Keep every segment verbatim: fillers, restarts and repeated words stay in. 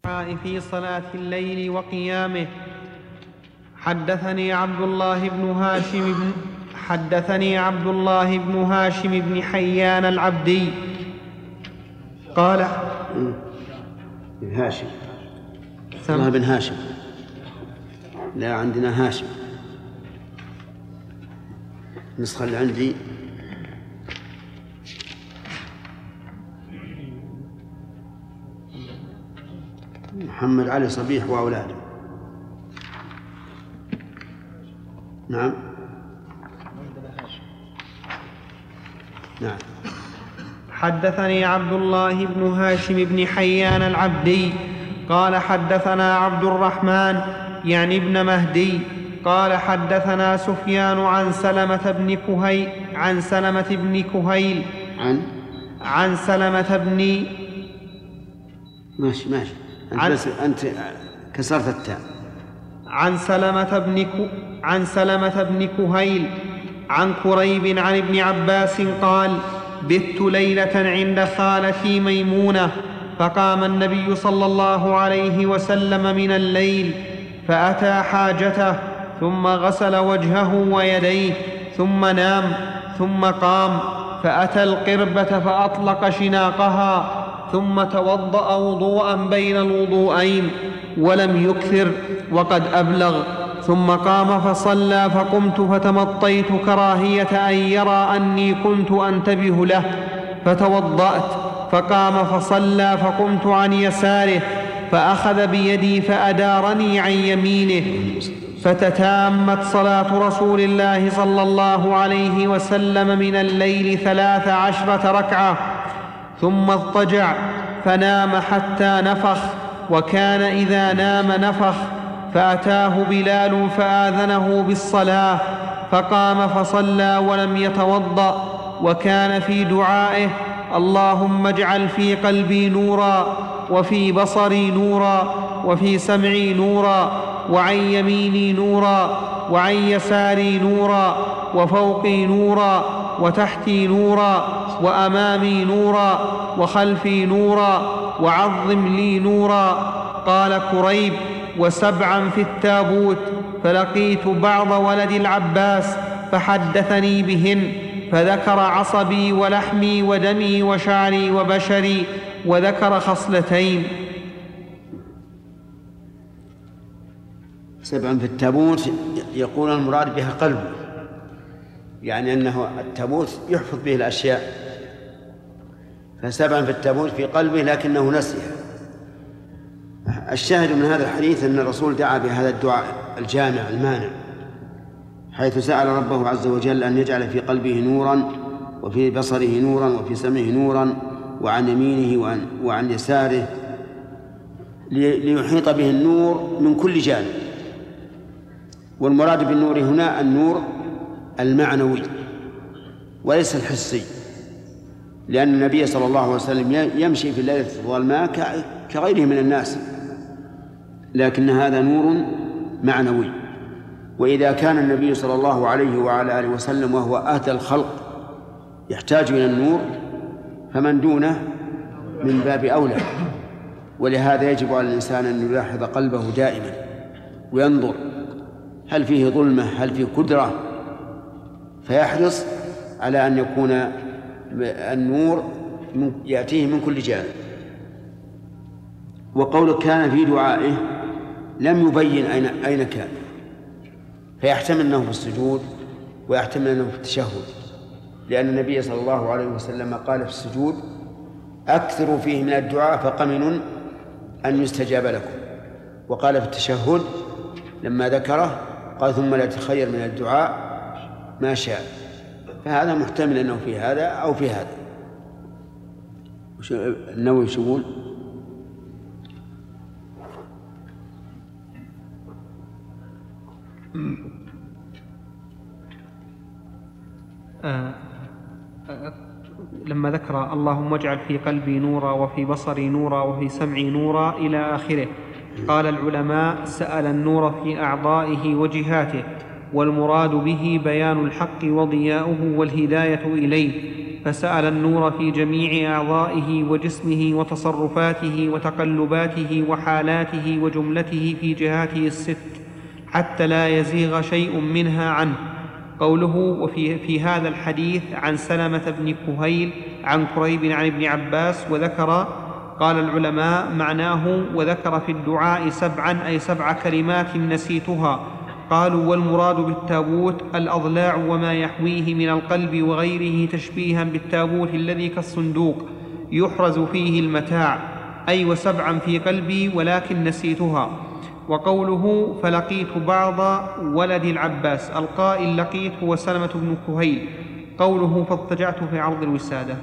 في صلاة الليل وقيامه. حدثني عبد الله بن هاشم بن حدثني عبد الله بن هاشم بن حيان العبدي قال بن هاشم الله بن هاشم لا عندنا هاشم. النسخة اللي عندي محمد علي صبيح وأولاده. نعم نعم. حدثني عبد الله بن هاشم بن حيان العبدي قال حدثنا عبد الرحمن يعني ابن مهدي قال حدثنا سفيان عن سلمة بن كهيل عن سلمة بن كهيل عن عن سلمة بن ماشي ماشي أنت, عن بس أنت كسرت التاء. عن سلمة بن ك... عن سلمة بن كهيل عن كريب عن ابن عباس قال بت ليلة عند خالتي ميمونة فقام النبي صلى الله عليه وسلم من الليل فأتى حاجته ثم غسل وجهه ويديه ثم نام ثم قام فأتى القربة فأطلق شناقها ثم توضأ وضوءا بين الوضوءين ولم يكثر وقد أبلغ ثم قام فصلى فقمت فتمطيت كراهية أن يرى أني كنت أنتبه له فتوضأت فقام فصلى فقمت عن يساره فأخذ بيدي فأدارني عن يمينه فتتامت صلاة رسول الله صلى الله عليه وسلم من الليل ثلاث عشرة ركعة ثم اضطجع فنام حتى نفخ وكان إذا نام نفخ فأتاه بلال فآذنه بالصلاة فقام فصلى ولم يتوضأ وكان في دعائه اللهم اجعل في قلبي نورا وفي بصري نورا وفي سمعي نورا وعن يميني نورا وعن يساري نورا وفوقي نورا وتحتي نورا وأمامي نورا وخلفي نورا وعظم لي نورا. قال كريب وسبعا في التابوت فلقيت بعض ولد العباس فحدثني بهن فذكر عصبي ولحمي ودمي وشعري وبشري وذكر خصلتين. سبعا في التابوت يقول المراد بها قلبه، يعني أنه التابوت يحفظ به الأشياء، فسبعا في التابوت في قلبه لكنه نسيها. الشاهد من هذا الحديث أن الرسول دعا بهذا الدعاء الجامع المانع، حيث سأل ربه عز وجل أن يجعل في قلبه نورا وفي بصره نورا وفي سمعه نورا وعن يمينه وعن, وعن يساره، ليحيط به النور من كل جانب. والمراد بالنور هنا النور المعنوي وليس الحسي، لأن النبي صلى الله عليه وسلم يمشي في الليلة الظلماء كغيره من الناس، لكن هذا نور معنوي. وإذا كان النبي صلى الله عليه وعلى آله وسلم وهو أهدى الخلق يحتاج إلى النور، فمن دونه من باب أولى. ولهذا يجب على الإنسان أن يلاحظ قلبه دائما وينظر هل فيه ظلمة هل فيه قدرة، فيحرص على أن يكون النور يأتيه من كل جانب. وقوله كان في دعائه لم يبين أين, أين كان، فيحتمل أنه في السجود ويحتمل أنه في التشهد، لأن النبي صلى الله عليه وسلم قال في السجود أكثروا فيه من الدعاء فقمن أن يستجاب لكم، وقال في التشهد لما ذكره قال ثم لا تخير من الدعاء ما شاء. فهذا محتمل أنه في هذا أو في هذا. النووي شو يقول؟ آه آه لما ذكر اللهم اجعل في قلبي نورا وفي بصري نورا وفي سمعي نورا إلى آخره، قال العلماء سأل النور في أعضائه وجهاته، والمراد به بيان الحق وضياؤه والهداية إليه، فسأل النور في جميع أعضائه وجسمه وتصرفاته وتقلباته وحالاته وجملته في جهاته الست حتى لا يزيغ شيء منها عنه. قوله وفي في هذا الحديث عن سلمة بن كهيل عن كريب عن ابن عباس وذكر، قال العلماء معناه وذكر في الدعاء سبعا أي سبع كلمات نسيتها. قالوا والمراد بالتابوت الأضلاع وما يحويه من القلب وغيره تشبيها بالتابوت الذي كالصندوق يحرز فيه المتاع، أي وسبعا في قلبي ولكن نسيتها. وقوله فلقيت بعض ولد العباس القائل لقيت هو سلمة بن كهيل. قوله فاضطجعت في عرض الوسادة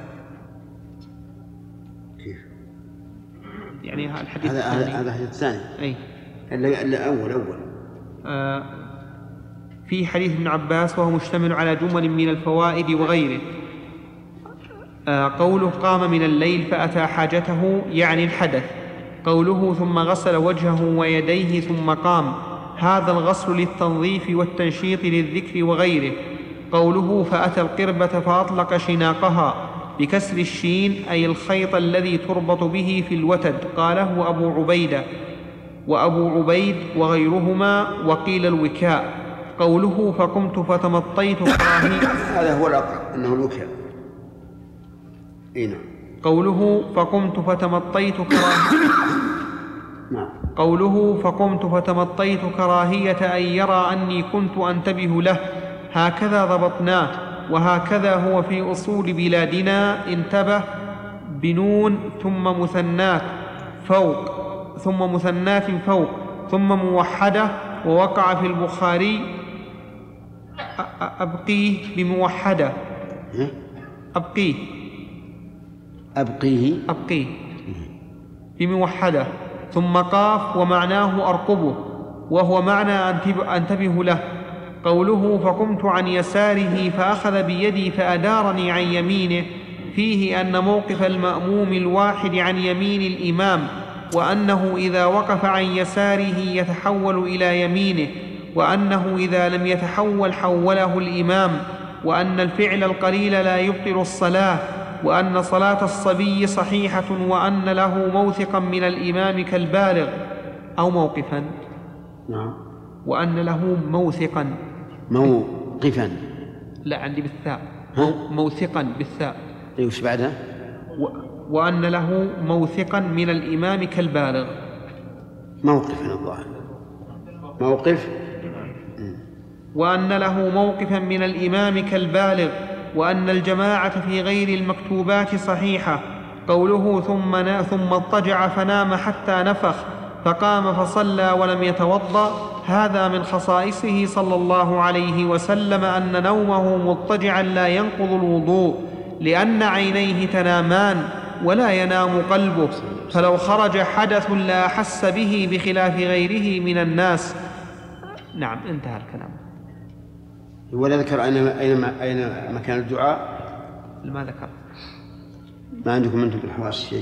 يعني الحديث هذا الثاني. هذا الحديث الثاني أي الأول أول آه في حديث ابن عباس وهو مشتمل على جمل من الفوائد وغيره. آه قوله قام من الليل فأتى حاجته يعني الحدث. قوله ثم غسل وجهه ويديه ثم قام، هذا الغسل للتنظيف والتنشيط للذكر وغيره. قوله فأتى القربة فأطلق شناقها بكسر الشين أي الخيط الذي تربط به في الوتد، قاله أبو عبيدة وأبو عبيد وغيرهما وقيل الوكاء. قوله فقمت فتمطيت كراهية هذا هو الأقرب أنه الوكاء. إيه قوله فقمت فتمطيت كراهية نعم. قوله فقمت فتمطيت كراهية أن يرى أني كنت أنتبه له، هكذا ضبطناه وهكذا هو في أصول بلادنا. انتبه بنون ثم مثنات فوق ثم مثنات فوق ثم موحدة. ووقع في البخاري أبقيه بموحدة أبقيه أبقيه أبقيه بموحدة ثم قاف ومعناه أرقبه وهو معنى أنتبه له. قوله فقمت عن يساره فأخذ بيدي فأدارني عن يمينه، فيه أن موقف المأموم الواحد عن يمين الإمام، وأنه إذا وقف عن يساره يتحول إلى يمينه، وأنه إذا لم يتحول حوله الإمام، وأن الفعل القليل لا يبطل الصلاة، وأن صلاة الصبي صحيحة، وأن له موثقا من الإمام كالبالغ أو موقفا. نعم. وأن له موثقا موقفا لا عندي بالثاء موثقا بالثاء. إيه وش بعدها؟ و... وأن له موثقا من الإمام كالبالغ. موقفا الظاهر موقف. وأن له موقفا من الإمام كالبالغ، وأن الجماعة في غير المكتوبات صحيحة. قوله ثم, نا... ثم اضطجع فنام حتى نفخ فقام فصلى ولم يتوضأ، هذا من خصائصه صلى الله عليه وسلم أن نومه مضطجعا لا ينقض الوضوء، لأن عينيه تنامان ولا ينام قلبه، فلو خرج حدث لا أحس به بخلاف غيره من الناس. نعم انتهى الكلام. ولا ذكر أين أين أين مكان الدعاء؟ ما ذكر. ما عندكم أنتم في الحواس شيء؟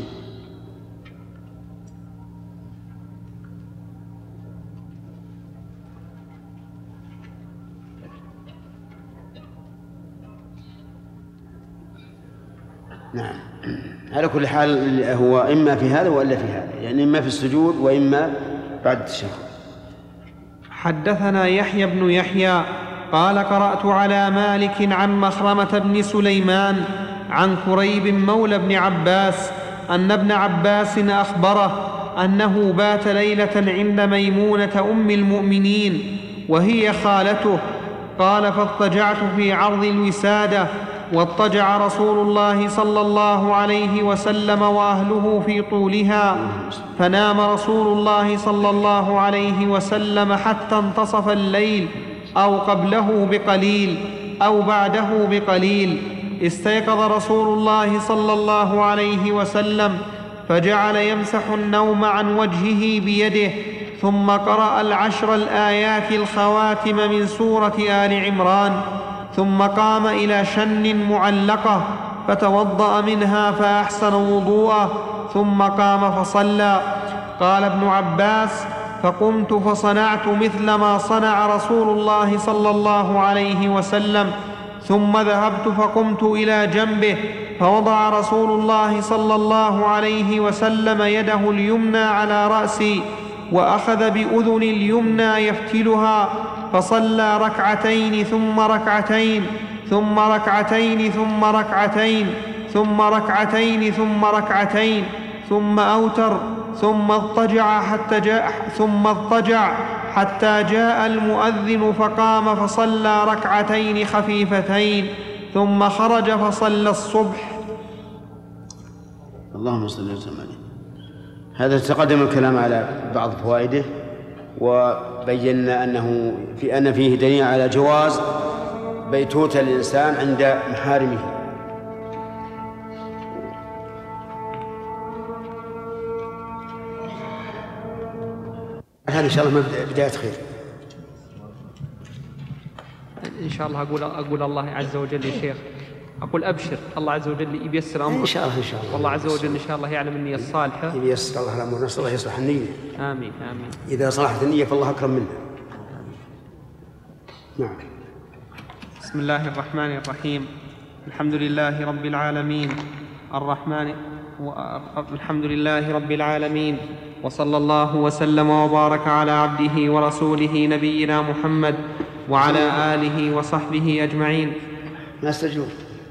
نعم. على كل حال هو إما في هذا وإلا في هذا، يعني إما في السجود وإما بعد التشهد. حدثنا يحيى بن يحيى قال قرأت على مالك عن مخرمة بن سليمان عن كريب مولى بن عباس أن ابن عباس أخبره أنه بات ليلة عند ميمونة أم المؤمنين وهي خالته. قال فاضطجعت في عرض الوسادة، واضطجع رسول الله صلى الله عليه وسلم وأهله في طولها، فنام رسول الله صلى الله عليه وسلم حتى انتصف الليل أو قبله بقليل أو بعده بقليل. استيقظ رسول الله صلى الله عليه وسلم فجعل يمسح النوم عن وجهه بيده، ثم قرأ العشر الآيات الخواتم من سورة آل عمران، ثم قام إلى شن معلقة فتوضأ منها فأحسن وضوءه، ثم قام فصلى. قال ابن عباس فقمت فصنعت مثل ما صنع رسول الله صلى الله عليه وسلم، ثم ذهبت فقمت إلى جنبه فوضع رسول الله صلى الله عليه وسلم يده اليمنى على رأسي وأخذ بأذن اليمنى يفتلها فصلى ركعتين ثم ركعتين ثم ركعتين ثم ركعتين ثم ركعتين ثم ركعتين ثم أوتر ثم اضطجع حتى جاء ثم اضطجع حتى جاء المؤذن فقام فصلى ركعتين خفيفتين ثم خرج فصلى الصبح. اللهم صل وسلم عليه. هذا تقدم الكلام على بعض فوائده، وبينا أنه في أن فيه دليل على جواز بيتوت الإنسان عند محارمه. هذا إن شاء الله بداية خير. إن شاء الله أقول أقول الله عز وجل يا شيخ، أقول أبشر، الله عز وجل يبيسر أمرك إن شاء الله. إن شاء الله والله عز وجل إن شاء الله يعلم النية الصالحة، يبيسر الله الأمور، نسأل الله يصلح النية. آمين آمين. إذا صلحت النية فالله أكرم منها. نعم. بسم الله الرحمن الرحيم. الحمد لله رب العالمين الرحمن الحمد لله رب العالمين وصلى الله وسلم وبارك على عبده ورسوله نبينا محمد وعلى آله وصحبه أجمعين. ما استجوب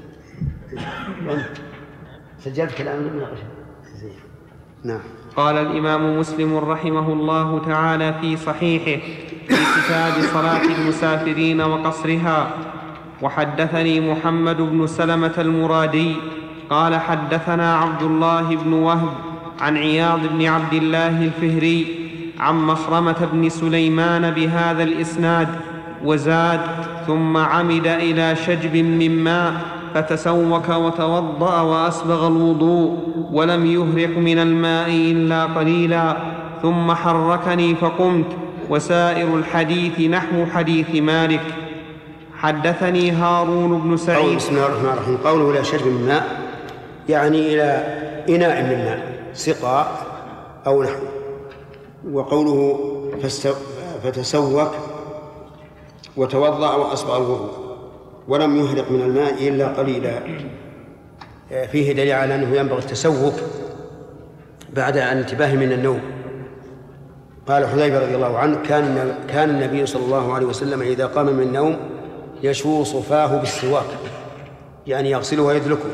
سجلت كلام المناقشة. نعم. قال الإمام مسلم رحمه الله تعالى في صحيحه في كتاب صلاة المسافرين وقصرها: وحدثني محمد بن سلمة المرادي قال حدثنا عبد الله بن وهب عن عياض بن عبد الله الفهري عن مخرمة بن سليمان بهذا الإسناد، وزاد: ثم عمد إلى شجب من ماء فتسوك وتوضأ وأسبغ الوضوء ولم يهرق من الماء إلا قليلا، ثم حركني فقمت. وسائر الحديث نحو حديث مالك. حدثني هارون بن سعيد. بسم الله الرحمن الرحيم. قوله إلى شجب من ماء يعني إلى إناء من ماء، سقاء أو نحو. وقوله فتسوك وتوضأ وأسبغ الوضوء ولم يهرق من الماء إلا قليلا، فيه دليل على أنه ينبغي التسوك بعد الانتباه من النوم. قال حذيفة رضي الله عنه: كان كان النبي صلى الله عليه وسلم إذا قام من النوم يشو صفاه بالسواك، يعني يغسله ويدلكه.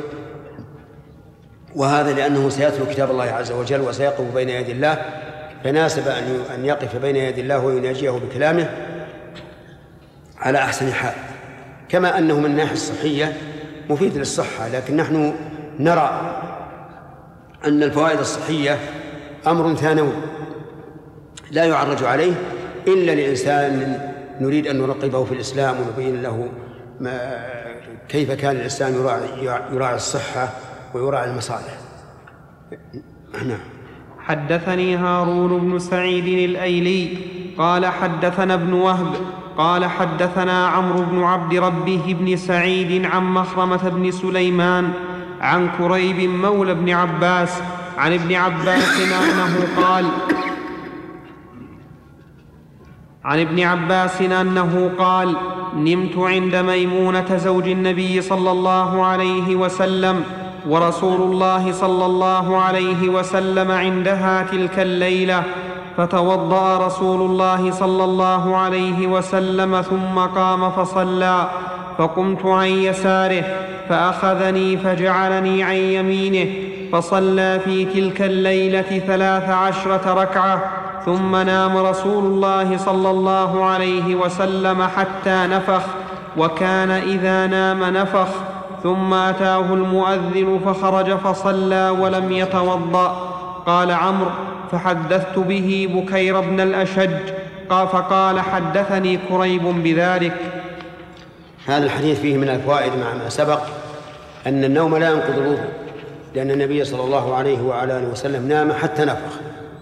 وهذا لأنه سيتلو كتاب الله عز وجل وسيقف بين يدي الله، فناسب أن يقف بين يدي الله ويناجيه بكلامه على أحسن حال. كما أنه من الناحية الصحية مفيد للصحة، لكن نحن نرى أن الفوائد الصحية أمر ثانوي لا يعرج عليه إلا لإنسان نريد أن نرقبه في الإسلام ونبين له ما كيف كان الإسلام يراعي, يراعي الصحة ويراعي المصالح. نعم. حدثني هارون بن سعيد الأيلي قال حدثنا ابن وهب قال حدثنا عمرو بن عبد ربه بن سعيد عن مخرمة بن سليمان عن كريب مولى بن عباس عن ابن عباس أنه قال عن ابن عباس أنه قال: نمت عند ميمونة زوج النبي صلى الله عليه وسلم ورسول الله صلى الله عليه وسلم عندها تلك الليلة، فتوضأ رسول الله صلى الله عليه وسلم ثم قام فصلى، فقمت عن يساره فأخذني فجعلني عن يمينه، فصلى في تلك الليلة ثلاث عشرة ركعة، ثم نام رسول الله صلى الله عليه وسلم حتى نفخ، وكان إذا نام نفخ، ثم أتاه المؤذن فخرج فصلى ولم يتوضأ. قال عمرو: فحدثت به بكير بن الأشج فقال: حدثني كريب بذلك. هذا الحديث فيه من الفوائد مع ما سبق أن النوم لا ينقض الوضوء، لأن النبي صلى الله عليه وعلى آله وسلم نام حتى نفخ.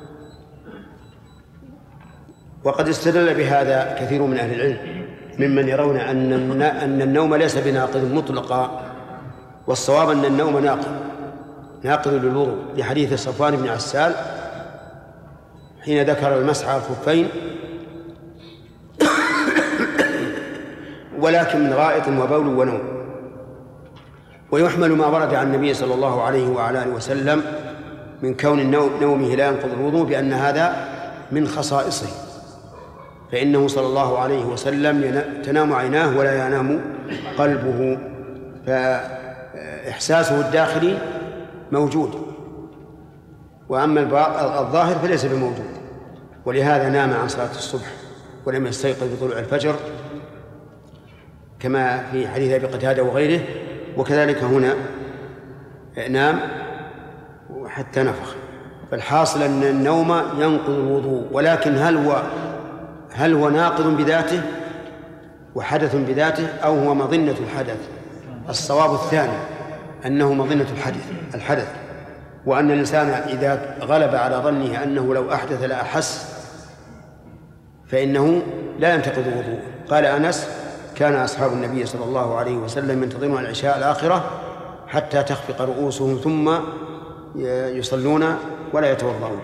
وقد استدل بهذا كثير من أهل العلم ممن يرون أن أن النوم ليس بناقض مطلقا، والصواب أن النوم ناقض ناقض للوضوء، لحديث صفوان بن عسال حين ذكر المسح على الخفين ولكن من غائط وبول ونوم. ويحمل ما ورد عن النبي صلى الله عليه وعلى آله وسلم من كون النوم نومه لا ينقض الوضوء بأن هذا من خصائصه، فإنه صلى الله عليه وسلم تنام عيناه ولا ينام قلبه، فإحساسه الداخلي موجود، وأما الظاهر فليس بموجود. ولهذا نام عن صلاة الصبح ولم يستيقظ بطلوع الفجر كما في حديث أبي قتادة وغيره، وكذلك هنا نام حتى نفخ. فالحاصل أن النوم ينقض الوضوء، ولكن هل هو هل هو ناقض بذاته وحدث بذاته أو هو مظنة الحدث؟ الصواب الثاني، أنه مظنة الحدث الحدث وأن الإنسان إذا غلب على ظنه أنه لو أحدث لأحس فإنه لا ينتقض وضوءه. قال أنس: كان أصحاب النبي صلى الله عليه وسلم ينتظرون العشاء الآخرة حتى تخفق رؤوسهم ثم يصلون ولا يتوضؤون.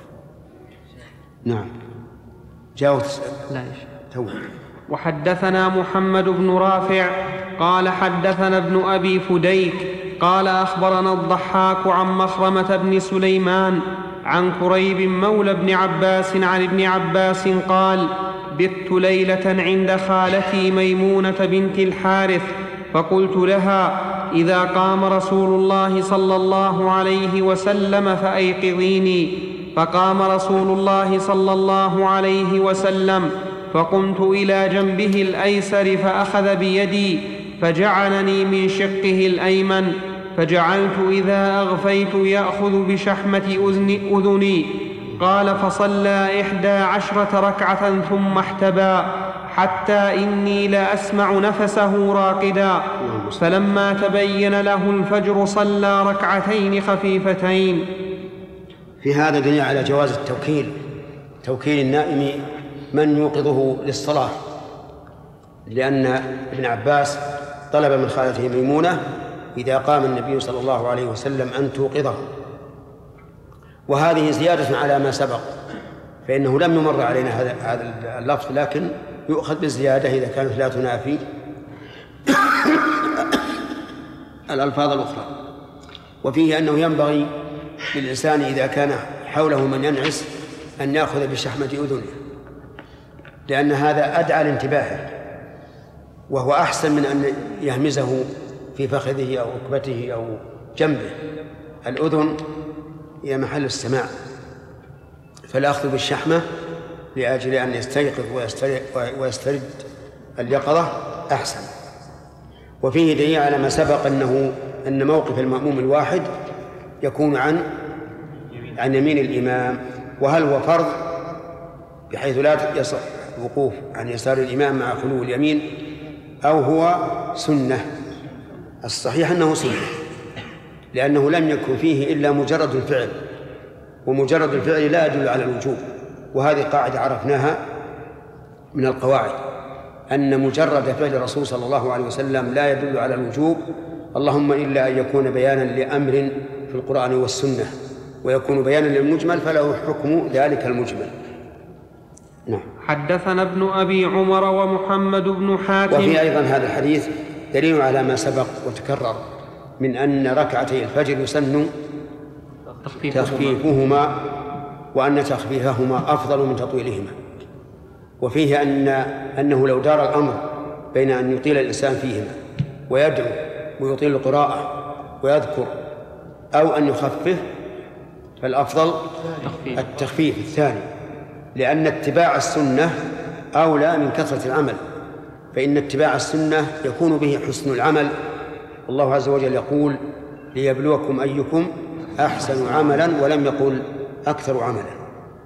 نعم. جاوب لا تو. وحدثنا محمد بن رافع قال حدثنا ابن أبي فديك قال أخبرنا الضحاك عن مخرمة بن سليمان عن كريب مولى ابن عباس عن ابن عباس قال: بت ليلة عند خالتي ميمونة بنت الحارث، فقلت لها: إذا قام رسول الله صلى الله عليه وسلم فأيقظيني. فقام رسول الله صلى الله عليه وسلم، فقمت إلى جنبه الأيسر فأخذ بيدي فجعلني من شقه الأيمن، فجعلت إذا أغفيت يأخذ بشحمة أذني. قال: فصلى إحدى عشرة ركعة ثم احتبى حتى إني لأسمع نفسه راقدا، فلما تبين له الفجر صلى ركعتين خفيفتين. في هذا دليل على جواز التوكيل، توكيل النائم من يوقظه للصلاة، لأن ابن عباس طلب من خالته ميمونة إذا قام النبي صلى الله عليه وسلم أن توقظه، وهذه زيادة على ما سبق، فإنه لم يمر علينا هذا اللفظ، لكن يؤخذ بالزيادة إذا كانت لا تنافي الألفاظ الأخرى. وفيه أنه ينبغي للإنسان إذا كان حوله من ينعس أن يأخذ بشحمة أذنه، لأن هذا أدعى لانتباهه، وهو أحسن من أن يهمزه في فخذه أو ركبته أو جنبه. الأذن هي محل السماع، فالأخذ بالشحمة لأجل أن يستيقظ ويسترد اليقظة أحسن. وفيه دليل على ما سبق أنه أن موقف المأموم الواحد يكون عن عن يمين الإمام، وهل هو فرض بحيث لا يصح الوقوف عن يسار الإمام مع خلو اليمين، أو هو سنة؟ الصحيح أنه سنة، لأنه لم يكن فيه إلا مجرد الفعل، ومجرد الفعل لا يدل على الوجوب، وهذه قاعدة عرفناها من القواعد، أن مجرد فعل الرسول صلى الله عليه وسلم لا يدل على الوجوب، اللهم إلا أن يكون بيانا لأمر في القرآن والسنة، ويكون بيانا للمجمل فله حكم ذلك المجمل. نعم. حدثنا ابن أبي عمر ومحمد بن حاتم. وفي أيضا هذا الحديث دليل على ما سبق وتكرر من أن ركعتي الفجر يسن تخفيفهما، وأن تخفيفهما أفضل من تطويلهما. وفيه أن أنه لو دار الأمر بين أن يطيل الإنسان فيهما ويدعو ويطيل القراءة ويذكر، أو أن يخفف، فالأفضل التخفيف الثاني، لأن اتباع السنة أولى من كثرة العمل، فإن اتباع السنة يكون به حسن العمل. الله عز وجل يقول: ليبلوكم أيكم أحسن عملا، ولم يقل أكثر عملا.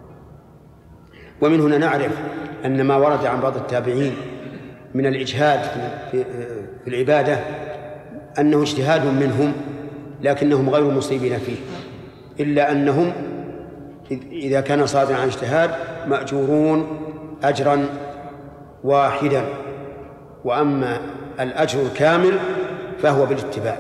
ومن هنا نعرف أن ما ورد عن بعض التابعين من الإجهاد في العبادة أنه اجتهاد منهم، لكنهم غير مصيبين فيه، إلا أنهم إذا كان صادرا عن اجتهاد مأجورون أجرا واحدا، وأما الأجر الكامل فهو بالاتباع.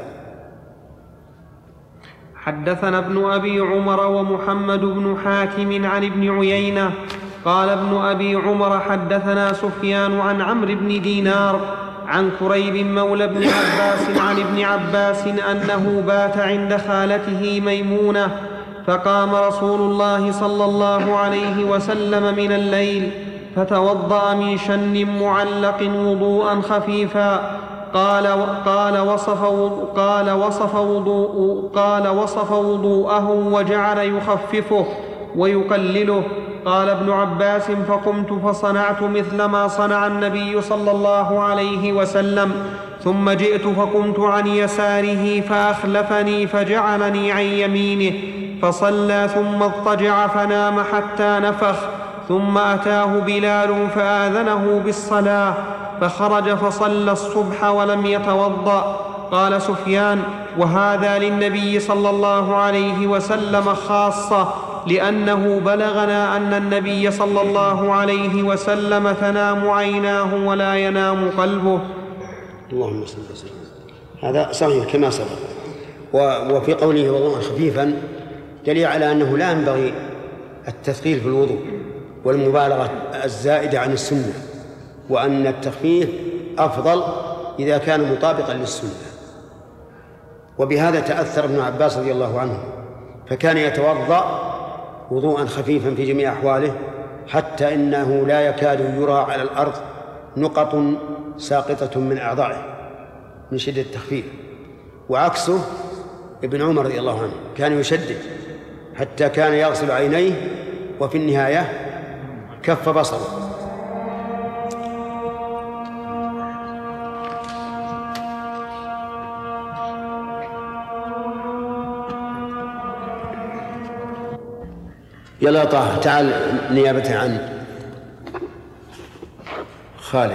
حدثنا ابن أبي عمر ومحمد بن حاتم عن ابن عيينة قال ابن أبي عمر: حدثنا سفيان عن عمرو بن دينار عن كريب مولى ابن عباس عن ابن عباس أنه بات عند خالته ميمونة، فقام رسول الله صلى الله عليه وسلم من الليل فتوضأ من شن معلق وضوءا خفيفا. قال قال وصف قال وصف وضوء قال وصف وضوءه وجعل يخففه ويقلله. قال ابن عباس: فقمت فصنعت مثل ما صنع النبي صلى الله عليه وسلم، ثم جئت فقمت عن يساره فأخلفني فجعلني عن يمينه فصلى، ثم اضطجع فنام حتى نفخ، ثم أتاه بلال فآذنه بالصلاة فخرج فصلى الصبح ولم يتوضأ. قال سفيان: وهذا للنبي صلى الله عليه وسلم خاصة، لأنه بلغنا أن النبي صلى الله عليه وسلم تنام عيناه ولا ينام قلبه. اللهم صل وسلم. هذا صحيح كما سبق. وفي قوله وضوءا خفيفا دليل على أنه لا ينبغي التثقيل في الوضوء والمبالغة الزائدة عن السنة، وأن التخفيف أفضل إذا كان مطابقا للسنة. وبهذا تأثر ابن عباس رضي الله عنه، فكان يتوضأ وضوءا خفيفا في جميع أحواله، حتى إنه لا يكاد يرى على الأرض نقط ساقطة من أعضائه من شدة التخفيف. وعكسه ابن عمر رضي الله عنه كان يشدد حتى كان يغسل عينيه وفي النهاية كف بصره. يلا طه تعال نيابة عن خالد.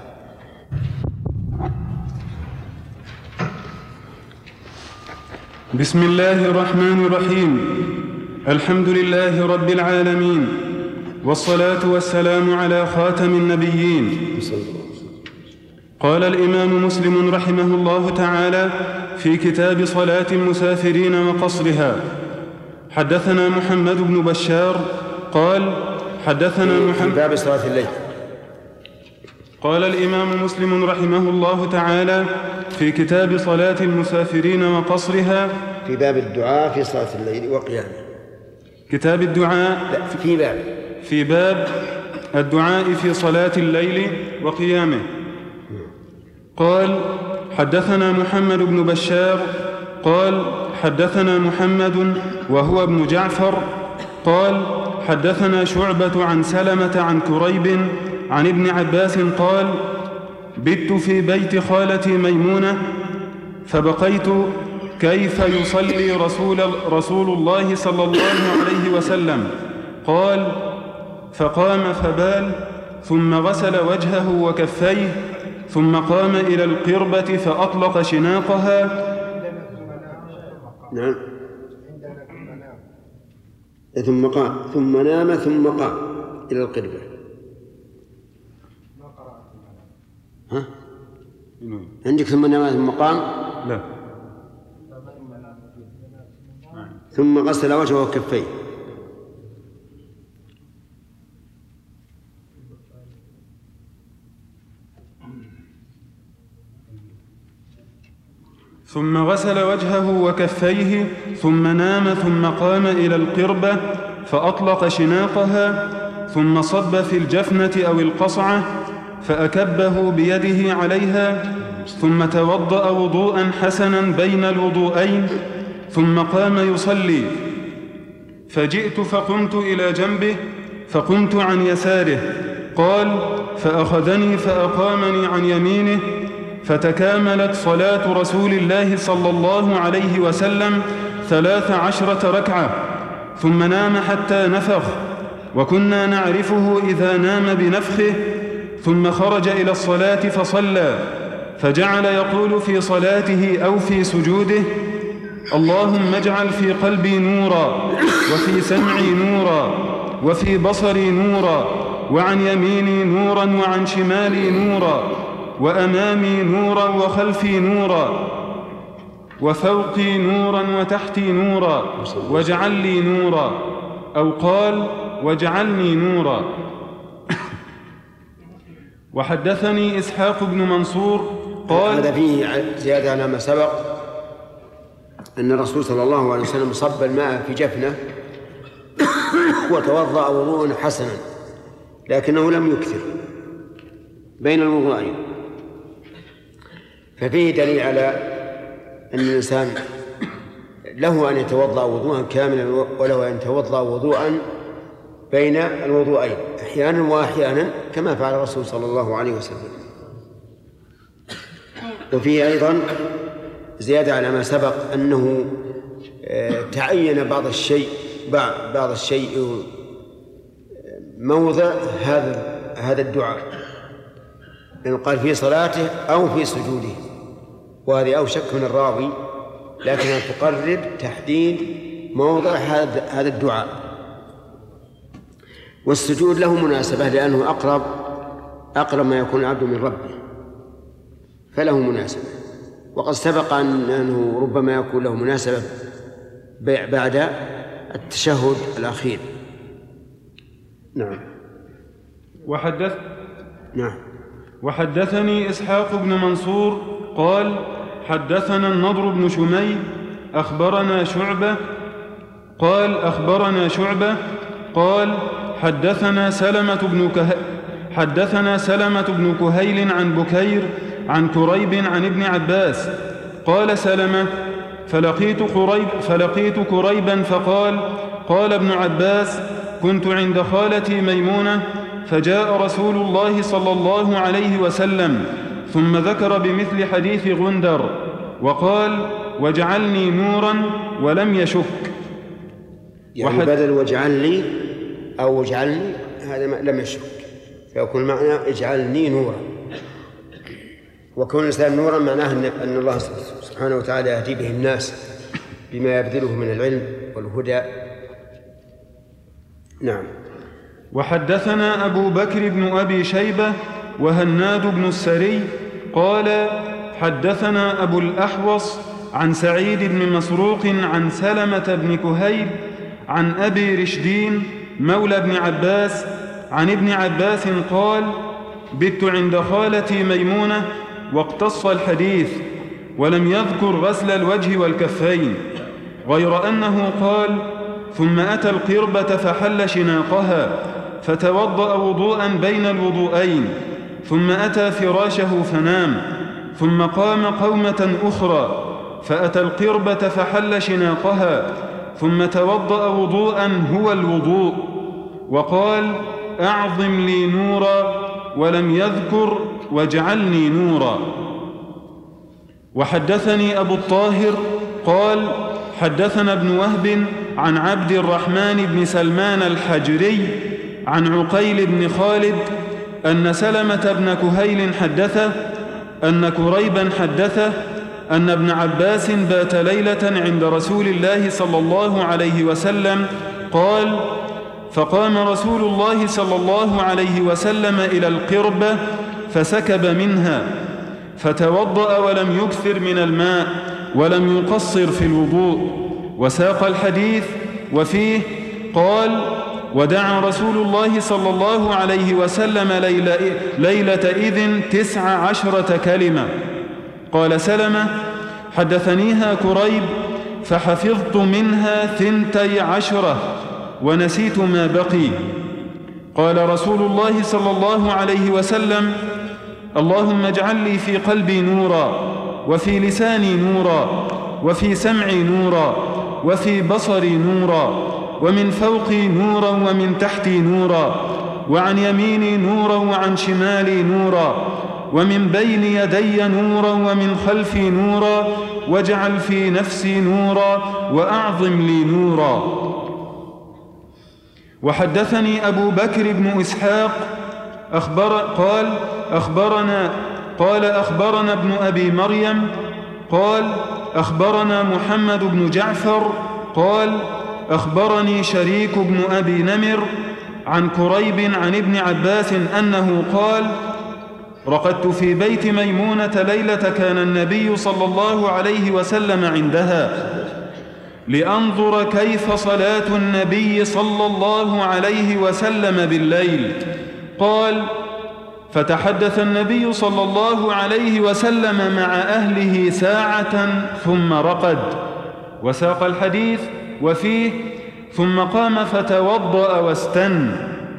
بسم الله الرحمن الرحيم. الحمد لله رب العالمين، والصلاة والسلام على خاتم النبيين. قال الإمام مسلم رحمه الله تعالى في كتاب صلاة المسافرين وقصرها: حدثنا محمد بن بشار قال حدثنا محمد في باب صلاة الليل. قال الإمام مسلم رحمه الله تعالى في كتاب صلاة المسافرين وقصرها في باب الدعاء في صلاة الليل وقيامه. كتاب الدعاء لا في باب في باب الدعاء في صلاة الليل وقيامه. قال حدثنا محمد بن بشار قال حدثنا محمد وهو ابن جعفر قال حدثنا شعبة عن سلمة عن كريب عن ابن عباس قال: بت في بيت خالتي ميمونة فبقيت كيف يصلي رسول, رسول الله صلى الله عليه وسلم. قال: فقام فبال ثم غسل وجهه وكفيه ثم قام إلى القربة فأطلق شناقها. نعم. ثم قام ثم نام ثم قام إلى القربة. ها؟ عندك ثم نام ثم قام؟ لا. ثم غسل وجهه وكفيه. ثم غسل وجهه وكفيه ثم نام ثم قام إلى القربة فأطلق شناقها ثم صب في الجفنة أو القصعة فأكبه بيده عليها ثم توضأ وضوءا حسنا بين الوضوءين ثم قام يصلي. فجئت فقمت إلى جنبه فقمت عن يساره. قال: فأخذني فأقامني عن يمينه فتكاملت صلاة رسول الله صلى الله عليه وسلم ثلاث عشرة ركعة ثم نام حتى نفخ، وكنا نعرفه إذا نام بنفخه، ثم خرج إلى الصلاة فصلى، فجعل يقول في صلاته أو في سجوده: اللهم اجعل في قلبي نورا وفي سمعي نورا وفي بصري نورا وعن يميني نورا وعن شمالي نورا وأمامي نورا وخلفي نورا وفوقي نورا وتحتي نورا واجعل لي نورا، أو قال: واجعلني نورا. وحدثني إسحاق بن منصور قال هذا فيه زيادة على ما سبق أن الرسول صلى الله عليه وسلم صب الماء في جفنه وتوضأ وضوءا حسنا، لكنه لم يكثر بين الوضوءين، ففيه دليل على أن الإنسان له أن يتوضأ وضوءا كاملا وله أن يتوضأ وضوءا بين الوضوءين أحيانا وأحيانا كما فعل الرسول صلى الله عليه وسلم. وفيه أيضا زيادة على ما سبق أنه تعين بعض الشيء بعض الشيء موضع هذا هذا الدعاء، لأنه قال في صلاته أو في سجوده، وهذه أوشك من الراوي، لكنها تقرب تحديد موضع هذا هذا الدعاء. والسجود له مناسبة لأنه أقرب أقرب ما يكون العبد من ربه، فله مناسبة. وقد سبق أنه ربما يكون له مناسبة بعد التشهد الأخير. نعم. وحدث نعم. وحدثني إسحاق بن منصور قال حدثنا النضر بن شميل أخبرنا شعبة قال أخبرنا شعبة قال حدثنا سلمة بن كه... حدثنا سلمة بن كهيل عن بكير عن كريب عن ابن عباس قال سلمة فلقيت كريب فلقيت كريبا فقال قال ابن عباس كنت عند خالتي ميمونة فجاء رسول الله صلى الله عليه وسلم ثم ذكر بمثل حديث غندر وقال واجعلني نورا ولم يشك. يعني وحد... بدل واجعلني أو اجعلني هذا لم يشك، فيكون معنى اجعلني نورا. وكون الإنسان نورا معناه أن الله سبحانه وتعالى يهدي به الناس بما يبذله من العلم والهدى. نعم. وحدثنا أبو بكر بن أبي شيبة وهناد بن السري قال حدثنا أبو الأحوص عن سعيد بن مسروق عن سلمة بن كهيل عن أبي رشدين مولى ابن عباس عن ابن عباس قال بت عند خالتي ميمونة واقتص الحديث ولم يذكر غسل الوجه والكفين، غير أنه قال ثم أتى القربة فحل شناقها فتوضأ وضوءا بين الوضوءين ثم أتى فراشه فنام ثم قام قومة أخرى فأتى القربة فحل شناقها ثم توضأ وضوءا هو الوضوء وقال أعظم لي نورا ولم يذكر واجعلني نورا. وحدثني أبو الطاهر قال حدثنا ابن وهب عن عبد الرحمن بن سلمان الحجري عن عقيل بن خالد أن سلمة بن كهيل حدثه أن كريبا حدثه أن ابن عباس بات ليلة عند رسول الله صلى الله عليه وسلم قال فقام رسول الله صلى الله عليه وسلم إلى القربة فسكب منها فتوضأ ولم يكثر من الماء ولم يقصر في الوضوء. وساق الحديث وفيه قال ودعا رسول الله صلى الله عليه وسلم ليلة, ليلة إذن تسع عشرة كلمة. قال سلمة حدثنيها كريب فحفظت منها ثنتي عشرة ونسيت ما بقي. قال رسول الله صلى الله عليه وسلم اللهم اجعل لي في قلبي نورا وفي لساني نورا وفي سمعي نورا وفي بصري نورا ومن فوقي نورا ومن تحتي نورا وعن يميني نورا وعن شمالي نورا ومن بين يدي نورا ومن خلفي نورا واجعل في نفسي نورا وأعظم لي نورا. وحدثني أبو بكر بن إسحاق أخبر قال أخبرنا قال أخبرنا ابن أبي مريم قال أخبرنا محمد بن جعفر قال أخبرني شريك بن أبي نمر عن كريب عن ابن عباس أنه قال رقدت في بيت ميمونة ليلة كان النبي صلى الله عليه وسلم عندها لأنظر كيف صلاة النبي صلى الله عليه وسلم بالليل. قال فتحدث النبي صلى الله عليه وسلم مع أهله ساعة ثم رقد. وساق الحديث وفيه: ثم قام فتوضأ واستن.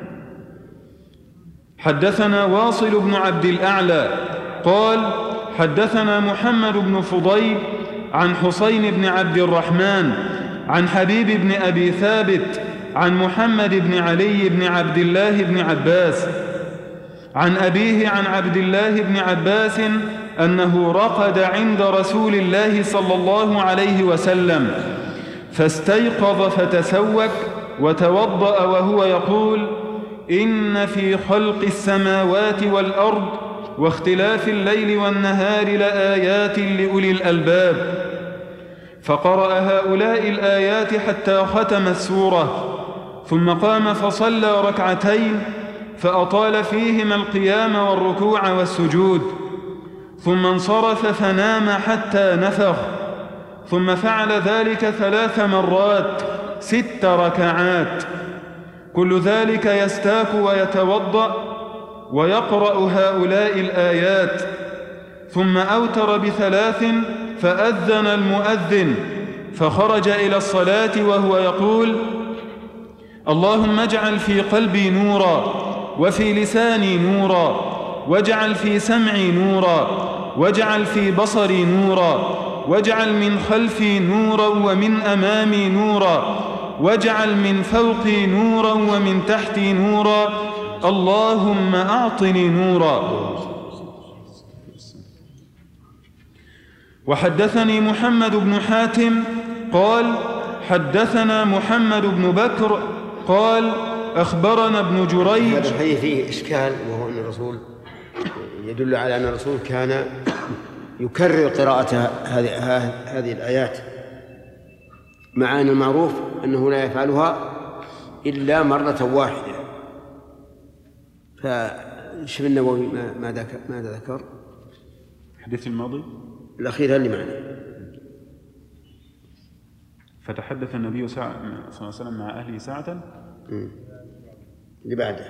حدثنا واصل بن عبد الأعلى قال: حدثنا محمد بن فضيل عن حسين بن عبد الرحمن عن حبيب بن أبي ثابت عن محمد بن علي بن عبد الله بن عباس عن أبيه عن عبد الله بن عباس أنه رقد عند رسول الله صلى الله عليه وسلم فاستيقظ فتسوك وتوضأ وهو يقول: إن في خلق السماوات والأرض واختلاف الليل والنهار لآيات لأولي الألباب. فقرأ هؤلاء الآيات حتى ختم السورة، ثم قام فصلى ركعتين فأطال فيهما القيام والركوع والسجود، ثم انصرف فنام حتى نفخ، ثم فعل ذلك ثلاث مرات ست ركعات، كل ذلك يستاك ويتوضأ ويقرأ هؤلاء الآيات، ثم أوتر بثلاث فأذن المؤذن فخرج إلى الصلاة وهو يقول: اللهم اجعل في قلبي نورا وفي لساني نورا واجعل في سمعي نورا واجعل في بصري نورا واجعل من خلفي نورا ومن أمامي نورا واجعل من فوقي نورا ومن تحتي نورا، اللهم أعطني نورا. وحدثني محمد بن حاتم قال: حدثنا محمد بن بكر قال: أخبرنا ابن جريج. هذا الحديث فيه إشكال، وهو أن الرسول يدل على أن الرسول كان يكرر قراءة هذه هذه الآيات، مع أن المعروف أنه لا يفعلها إلا مرة واحدة. فشوف النووي ماذا ذكر؟ الحديث الماضي الأخير اللي معنا: فتحدث النبي صلى الله عليه وسلم مع أهله ساعة. اللي بعده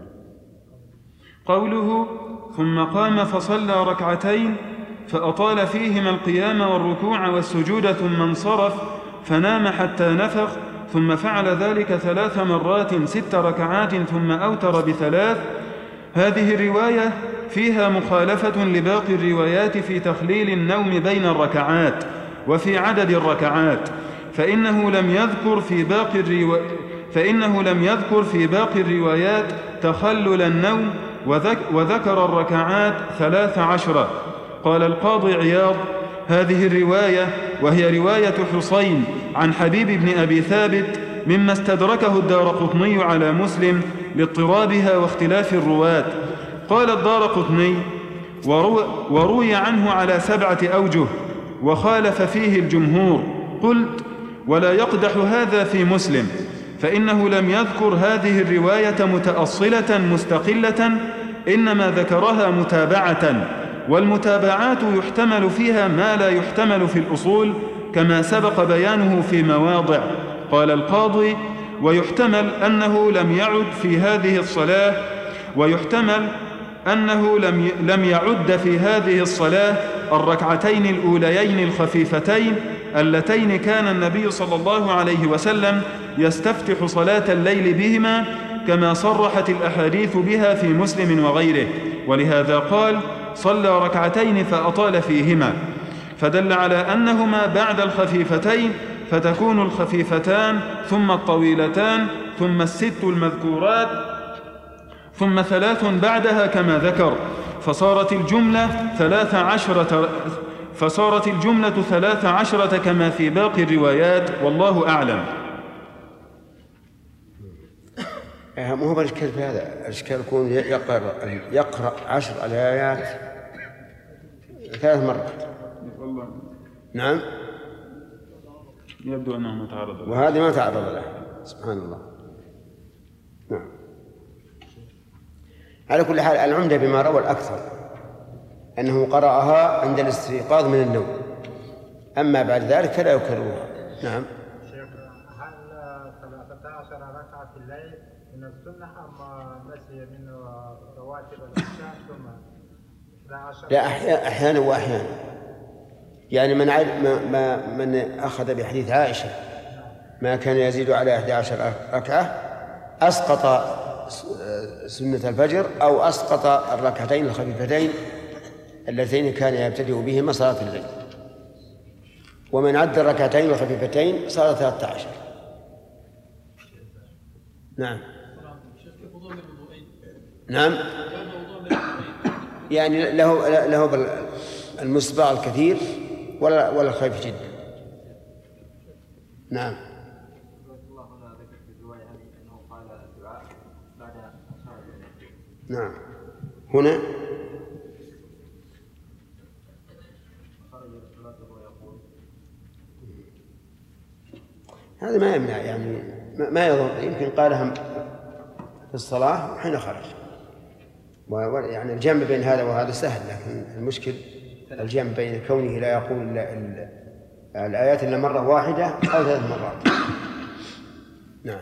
قوله: ثم قام فصلى ركعتين فأطال فيهما القيام والركوع والسجود، ثم انصرف فنام حتى نفخ، ثم فعل ذلك ثلاث مرات ست ركعات ثم أوتر بثلاث. هذه الرواية فيها مخالفة لباقي الروايات في تخليل النوم بين الركعات وفي عدد الركعات، فإنه لم يذكر في باقي الروا... فإنه لم يذكر في باقي الروايات تخلل النوم، وذك... وذكر الركعات ثلاث عشرة. قال القاضي عياض: هذه الرواية وهي رواية حسين عن حبيب بن أبي ثابت مما استدركه الدارقطني على مسلم لاضطرابها واختلاف الرواة. قال الدارقطني: ورو... وروي عنه على سبعة أوجه وخالف فيه الجمهور. قلت: ولا يقدح هذا في مسلم، فإنه لم يذكر هذه الرواية متأصلة مستقلة، إنما ذكرها متابعة، والمتابعات يحتمل فيها ما لا يحتمل في الأصول كما سبق بيانه في مواضع. قال القاضي: ويحتمل أنه لم يعد في هذه الصلاة ويحتمل أنه لم لم يعد في هذه الصلاة الركعتين الأوليين الخفيفتين اللتين كان النبي صلى الله عليه وسلم يستفتح صلاة الليل بهما، كما صرحت الأحاديث بها في مسلم وغيره، ولهذا قال: صلى ركعتين فأطال فيهما، فدل على أنهما بعد الخفيفتين، فتكون الخفيفتان ثم الطويلتان ثم الست المذكورات ثم ثلاث بعدها كما ذكر، فصارت الجملة ثلاث عشرة فصارت الجملة ثلاث عشرة كما في باقي الروايات، والله أعلم. مو هو الإشكال في هذا، الإشكال يكون يقرأ يقرأ عشر الآيات ثلاث مرات. والله نعم، يبدو أنه ما تعرض له، وهذه ما تعرض له، سبحان الله. نعم. على كل حال العمدة بما روى الأكثر أنه قرأها عند الاستيقاظ من النوم، أما بعد ذلك فلا يكررها. نعم. هل ثلاثة عشر ركعة في الليل من السنة أم نسي من رواتب العشاء ثم إحدى عشر؟ لا، أحيانا وأحيانا. يعني من ما من أخذ بحديث عائشة ما كان يزيد على إحدى عشر ركعة أسقط سنة الفجر أو أسقط الركعتين الخفيفتين اللتين كان يبتدئ بهما صلاة الليل. ومن عد الركعتين الخفيفتين صار ثلاثة عشر. نعم نعم يعني له له المسبع الكثير ولا ولا خفيف جدا. نعم. نعم. هنا هذا ما يمنع، يعني ما يضر، يمكن قالها في الصلاة حين خرج. يعني الجمع بين هذا وهذا سهل، لكن المشكل الجمع بين كونه لا يقول الآيات إلا مرة واحدة أو ثلاث مرات. نعم.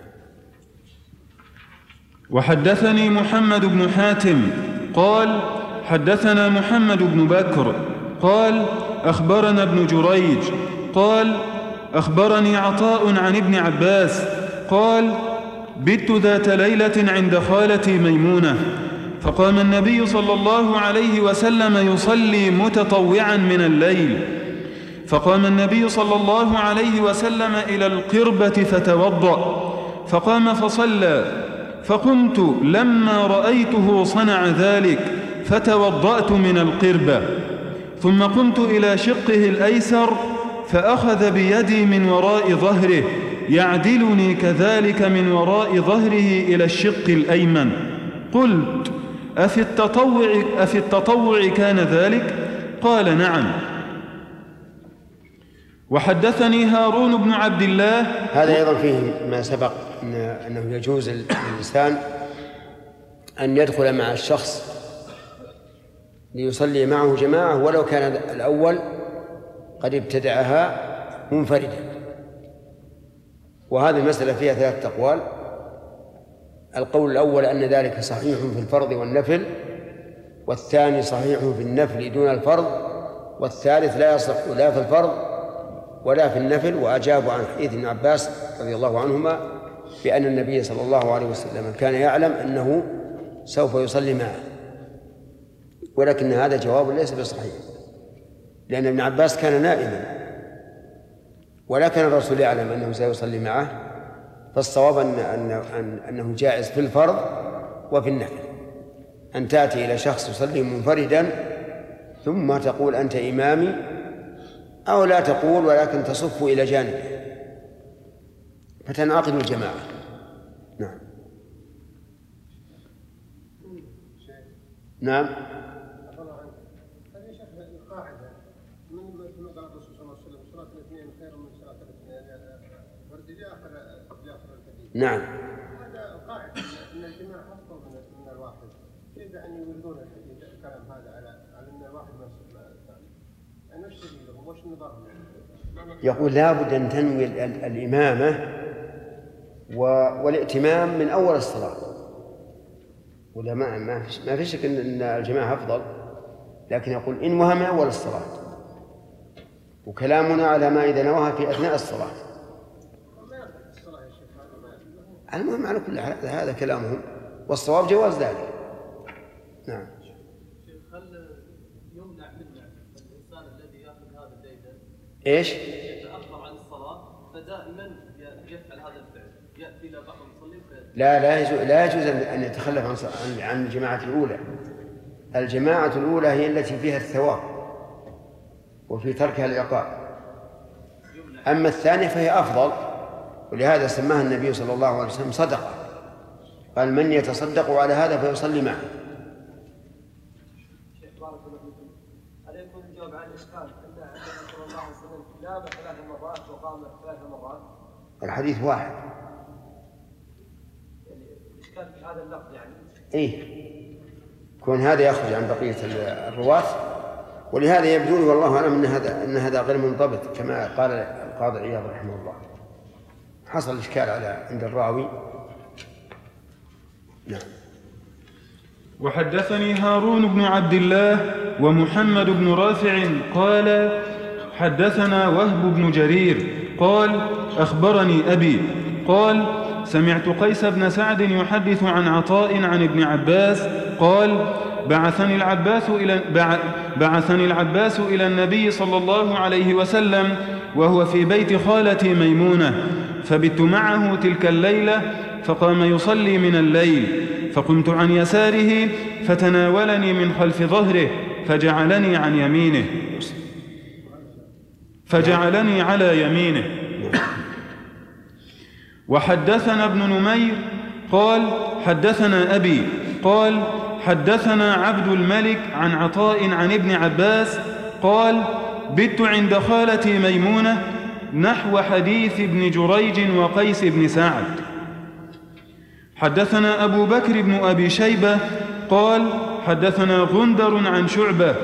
وحدثني محمد بن حاتم قال حدثنا محمد بن بكر قال أخبرنا ابن جريج قال أخبرني عطاء عن ابن عباس قال بت ذات ليلة عند خالتي ميمونة فقام النبي صلى الله عليه وسلم يصلي متطوعا من الليل، فقام النبي صلى الله عليه وسلم إلى القربة فتوضأ فقام فصلى، فقمت لما رأيته صنع ذلك فتوضأت من القربة، ثم قمت إلى شقه الأيسر فأخذ بيدي من وراء ظهره يعدلني كذلك من وراء ظهره إلى الشق الأيمن. قلت أفي التطوع, أفي التطوع كان ذلك؟ قال نعم. وحدثني هارون بن عبد الله. هذا أيضا فيه ما سبق أنه يجوز للإنسان أن يدخل مع الشخص ليصلي معه جماعة ولو كان الأول قد ابتدعها منفردا. وهذه المسألة فيها ثلاثة أقوال. القول الأول أن ذلك صحيح في الفرض والنفل، والثاني صحيح في النفل دون الفرض، والثالث لا يصح لا في الفرض ولا في النفل. وأجابوا عن حديث ابن عباس رضي الله عنهما بأن النبي صلى الله عليه وسلم كان يعلم أنه سوف يصلي معه، ولكن هذا جواب ليس بصحيح، لأن ابن عباس كان نائما ولكن الرسول يعلم أنه سيصلي معه، فالصواب أن أن أنه جائز في الفرض وفي النفل أن تأتي إلى شخص يصلي منفردا ثم تقول أنت إمامي، أو لا تقول ولكن تصف إلى جانبه فتنعقد الجماعة. نعم. نعم. نعم. هذا قاعدة أن الجماعة أفضل من الواحد، كيف يعني يريدون الكلام هذا على على أن الواحد ما الثاني؟ نفس الشيء وش نظرهم؟ يقول لا بد أن تنوي الإمامة والائتمام من أول الصلاة، ولا ما ما فيش ما فيش شك أن الجماعة أفضل، لكن يقول إن وهم أول الصلاة، وكلامنا على ما إذا نواها في أثناء الصلاة. المهم على كل حال هذا كلامهم، والصواب جواز ذلك. نعم. هل يمنع منه الإنسان الذي يأخذ هذا الديدن إيش؟ يتأخر عن الصلاة فدائما يفعل هذا الفعل، يأتي إلى بعض المصلين. لا لا يجوز لا يجوز أن يتخلف عن عن الجماعة الأولى. الجماعة الأولى هي التي فيها الثواب وفي تركها العقاب، أما الثانية فهي أفضل، ولهذا سماها النبي صلى الله عليه وسلم صدقة، قال من يتصدق على هذا فيصلي معه. شيخ بارك الله فيكم، هل يكون الجواب عن الإشكال أن النبي صلى الله عليه وسلم نام ثلاث مرات وقام ثلاث مرات؟ الحديث واحد. يعني الإشكال في هذا اللفظ يعني. إيه، كون هذا يخرج عن بقية الرواة، ولهذا يبدو لي والله أعلم أن هذا أن هذا غير منضبط كما قال القاضي عياض رحمه الله. حصل إشكال على عند الراوي. نعم. وحدثني هارون بن عبد الله ومحمد بن رافع قال حدثنا وهب بن جرير قال أخبرني أبي قال سمعت قيس بن سعد يحدث عن عطاء عن ابن عباس قال بعثني العباس إلى, بعثني العباس إلى النبي صلى الله عليه وسلم وهو في بيت خالتي ميمونة، فبت معه تلك الليلة فقام يصلي من الليل، فقمت عن يساره فتناولني من خلف ظهره فجعلني عن يمينه فجعلني على يمينه. وحدثنا ابن نمير قال حدثنا أبي قال حدثنا عبد الملك عن عطاء عن ابن عباس قال بت عند خالتي ميمونة نحو حديث ابن جريج وقيس بن سعد. حدثنا أبو بكر بن أبي شيبة قال حدثنا غندر عن شعبة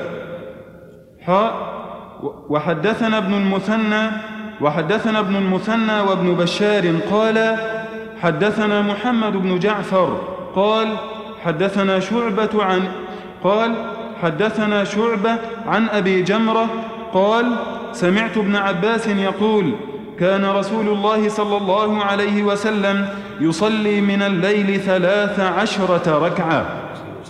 وحدثنا ابن المثنى وحدثنا ابن المثنى وابن بشار قال حدثنا محمد بن جعفر قال حدثنا شعبة عن قال حدثنا شعبة عن أبي جمرة قال سمعت ابن عباس يقول كان رسول الله صلى الله عليه وسلم يصلي من الليل ثلاث عشرة ركعة.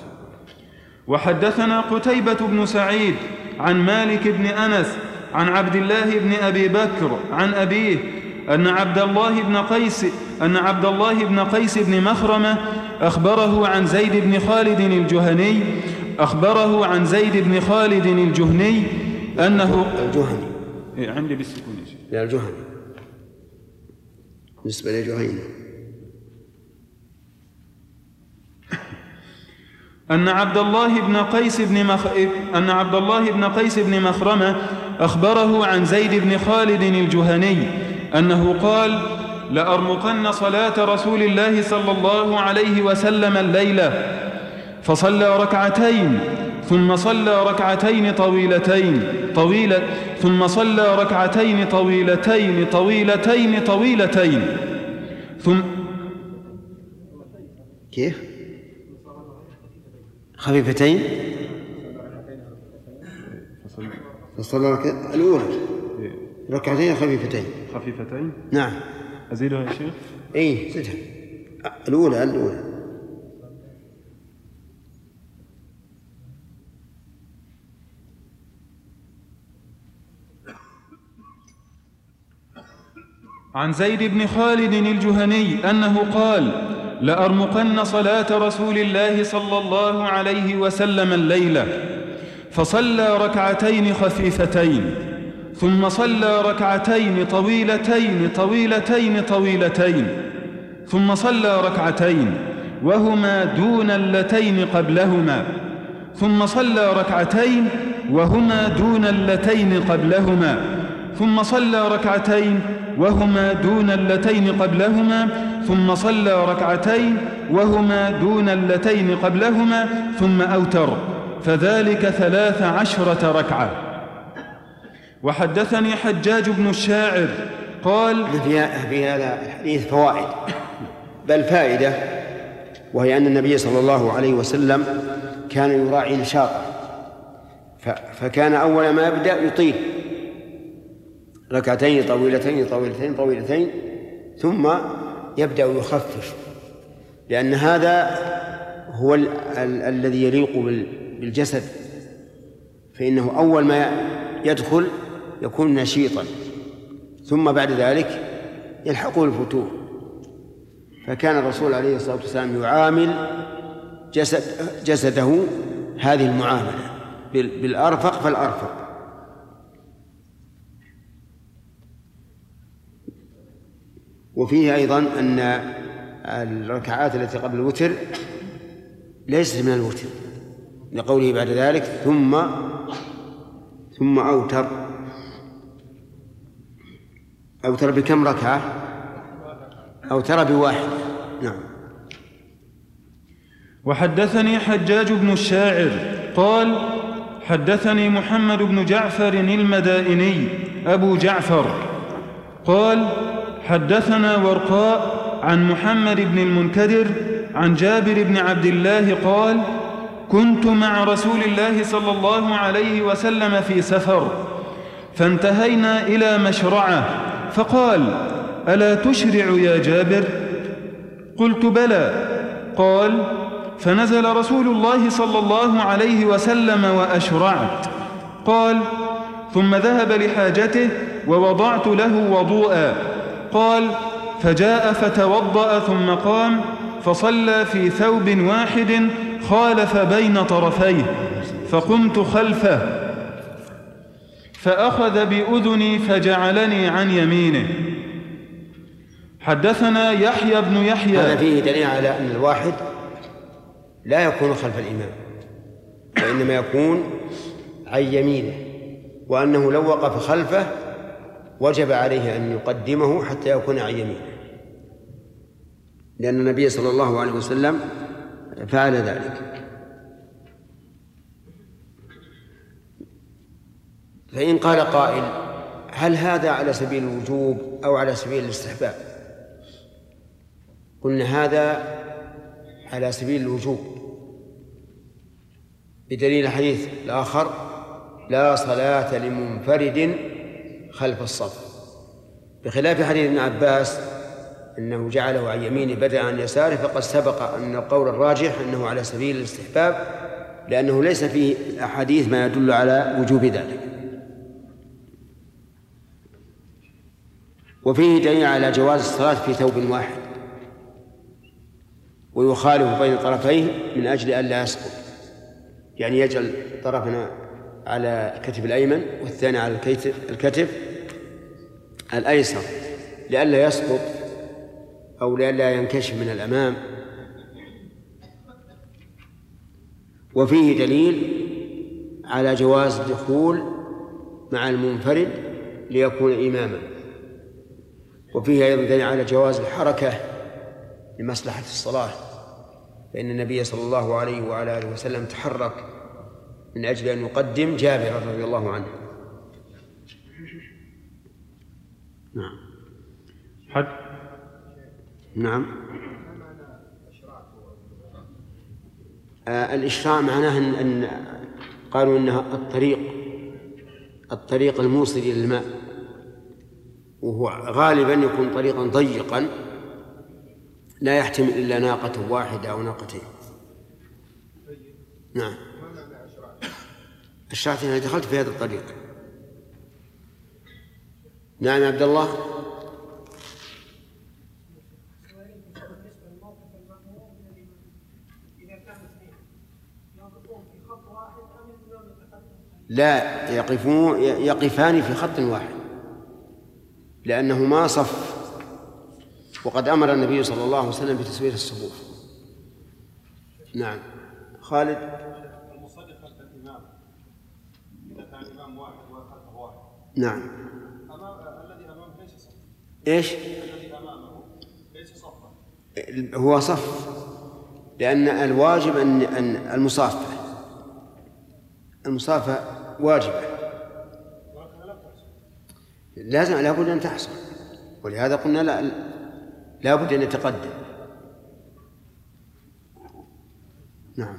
وحدثنا قتيبة بن سعيد عن مالك بن أنس عن عبد الله بن أبي بكر عن أبيه أن عبد الله بن قيس أن عبد الله بن قيس بن مخرمة أخبره عن زيد بن خالد الجهني أخبره عن زيد بن خالد الجهني أنه الجهني إيه عندي بالسكون لا الجهني بالنسبة للجهيني أن عبد الله بن قيس بن مخ... أن عبد الله بن قيس بن مخرمة أخبره عن زيد بن خالد الجهني أنه قال لأرمقن صلاة رسول الله صلى الله عليه وسلم الليلة، فصلى ركعتين ثم صلى ركعتين طويلتين طويلة ثم صلى ركعتين طويلتين طويلتين طويلتين ثم كيف خفيفتين فصلى ركعتين الأولى ركعتين خفيفتين خفيفتين نعم. أزيدها يا شيخ؟ إيه زدها الأولى الأولى عن زيد بن خالد الجهني أنه قال لأرمقن صلاة رسول الله صلى الله عليه وسلم الليلة، فصلى ركعتين خفيفتين ثم صلى ركعتين طويلتين طويلتين طويلتين ثم صلى ركعتين وهما دون اللتين قبلهما ثم صلى ركعتين وهما دون اللتين قبلهما ثم صلى ركعتين وهما دون اللتين قبلهما ثم صلى ركعتين وهما دون اللتين قبلهما ثم أوتر، فذلك ثلاث عشرة ركعة. وحدثني حجاج بن الشاعر قال في هذا الحديث فوائد بل فائدة، وهي أن النبي صلى الله عليه وسلم كان يراعي نشاطه، فكان أول ما يبدأ يطيل ركعتين طويلتين طويلتين طويلتين ثم يبدأ يخفف، لأن هذا هو ال ال الذي يليق بالجسد، فإنه أول ما يدخل يكون نشيطا ثم بعد ذلك يلحقه الفتور. فكان الرسول عليه الصلاة والسلام يعامل جسد جسده هذه المعاملة بالأرفق فالأرفق. وفيه أيضا أن الركعات التي قبل الوتر ليست من الوتر، لقوله بعد ذلك ثم ثم أوتر. أوتر بكم ركعة؟ أوتر بواحد. نعم. وحدثني حجاج بن الشاعر قال حدثني محمد بن جعفر المدائني أبو جعفر قال حدثنا ورقاء عن محمد بن المنكدر عن جابر بن عبد الله قال: كنت مع رسول الله صلى الله عليه وسلم في سفر، فانتهينا إلى مشرعة، فقال: ألا تشرع يا جابر؟ قلت: بلى. قال: فنزل رسول الله صلى الله عليه وسلم وأشرعت. قال: ثم ذهب لحاجته ووضعت له وضوءا. قال: فجاء فتوضأ ثم قام فصلى في ثوب واحد خالف بين طرفيه، فقمت خلفه فأخذ بأذني فجعلني عن يمينه. حدثنا يحيى بن يحيى. هذا فيه دليل على أن الواحد لا يكون خلف الإمام، وإنما يكون عن يمينه، وأنه لو وقف خلفه وجب عليه أن يقدمه حتى يكون عن يمينه، لأن النبي صلى الله عليه وسلم فعل ذلك. فإن قال قائل: هل هذا على سبيل الوجوب أو على سبيل الاستحباب؟ قلنا هذا على سبيل الوجوب بدليل الحديث الآخر: لا صلاة لمنفرد خلف الصف، بخلاف حديث ابن عباس أنه جعله عن يمينه بدلا عن يساره، فقد سبق أن القول الراجح أنه على سبيل الاستحباب، لأنه ليس فيه أحاديث ما يدل على وجوب ذلك. وفيه دليل على جواز الصلاة في ثوب واحد ويخالف بين طرفيه من أجل أن لا يسقط، يعني يجعل طرفنا على الكتف الأيمن والثاني على الكتف الأيسر لئلا يسقط أو لئلا ينكشف من الأمام. وفيه دليل على جواز الدخول مع المنفرد ليكون إماما، وفيه أيضا دليل على جواز الحركة لمصلحة الصلاة، فإن النبي صلى الله عليه وعلى آله وسلم تحرك من أجل أن يقدم جابر رضي الله عنه. نعم. حد. نعم. آه الإشراع معناه أن, أن قالوا إنها الطريق الطريق الموصل إلى الماء، وهو غالبا يكون طريقا ضيقا لا يحتمل إلا ناقة واحدة أو ناقتين. نعم. الشرعت أنا دخلت في هذا الطريق. نعم يا عبد الله. لا يقفون يقفان في خط واحد لأنه ما صف، وقد أمر النبي صلى الله عليه وسلم بتسوية الصفوف. نعم. خالد. المصلي خلف الإمام إذا كان الإمام واحد وخلفه واحد. نعم. أمام الذي أمامه ليس صف. إيش؟ الذي أمامه ليس صفا. هو صف، لأن الواجب أن أن المصافة المصافة واجبة، لازم لابد أن تحصل، ولهذا قلنا لا لابد أن يتقدم. نعم.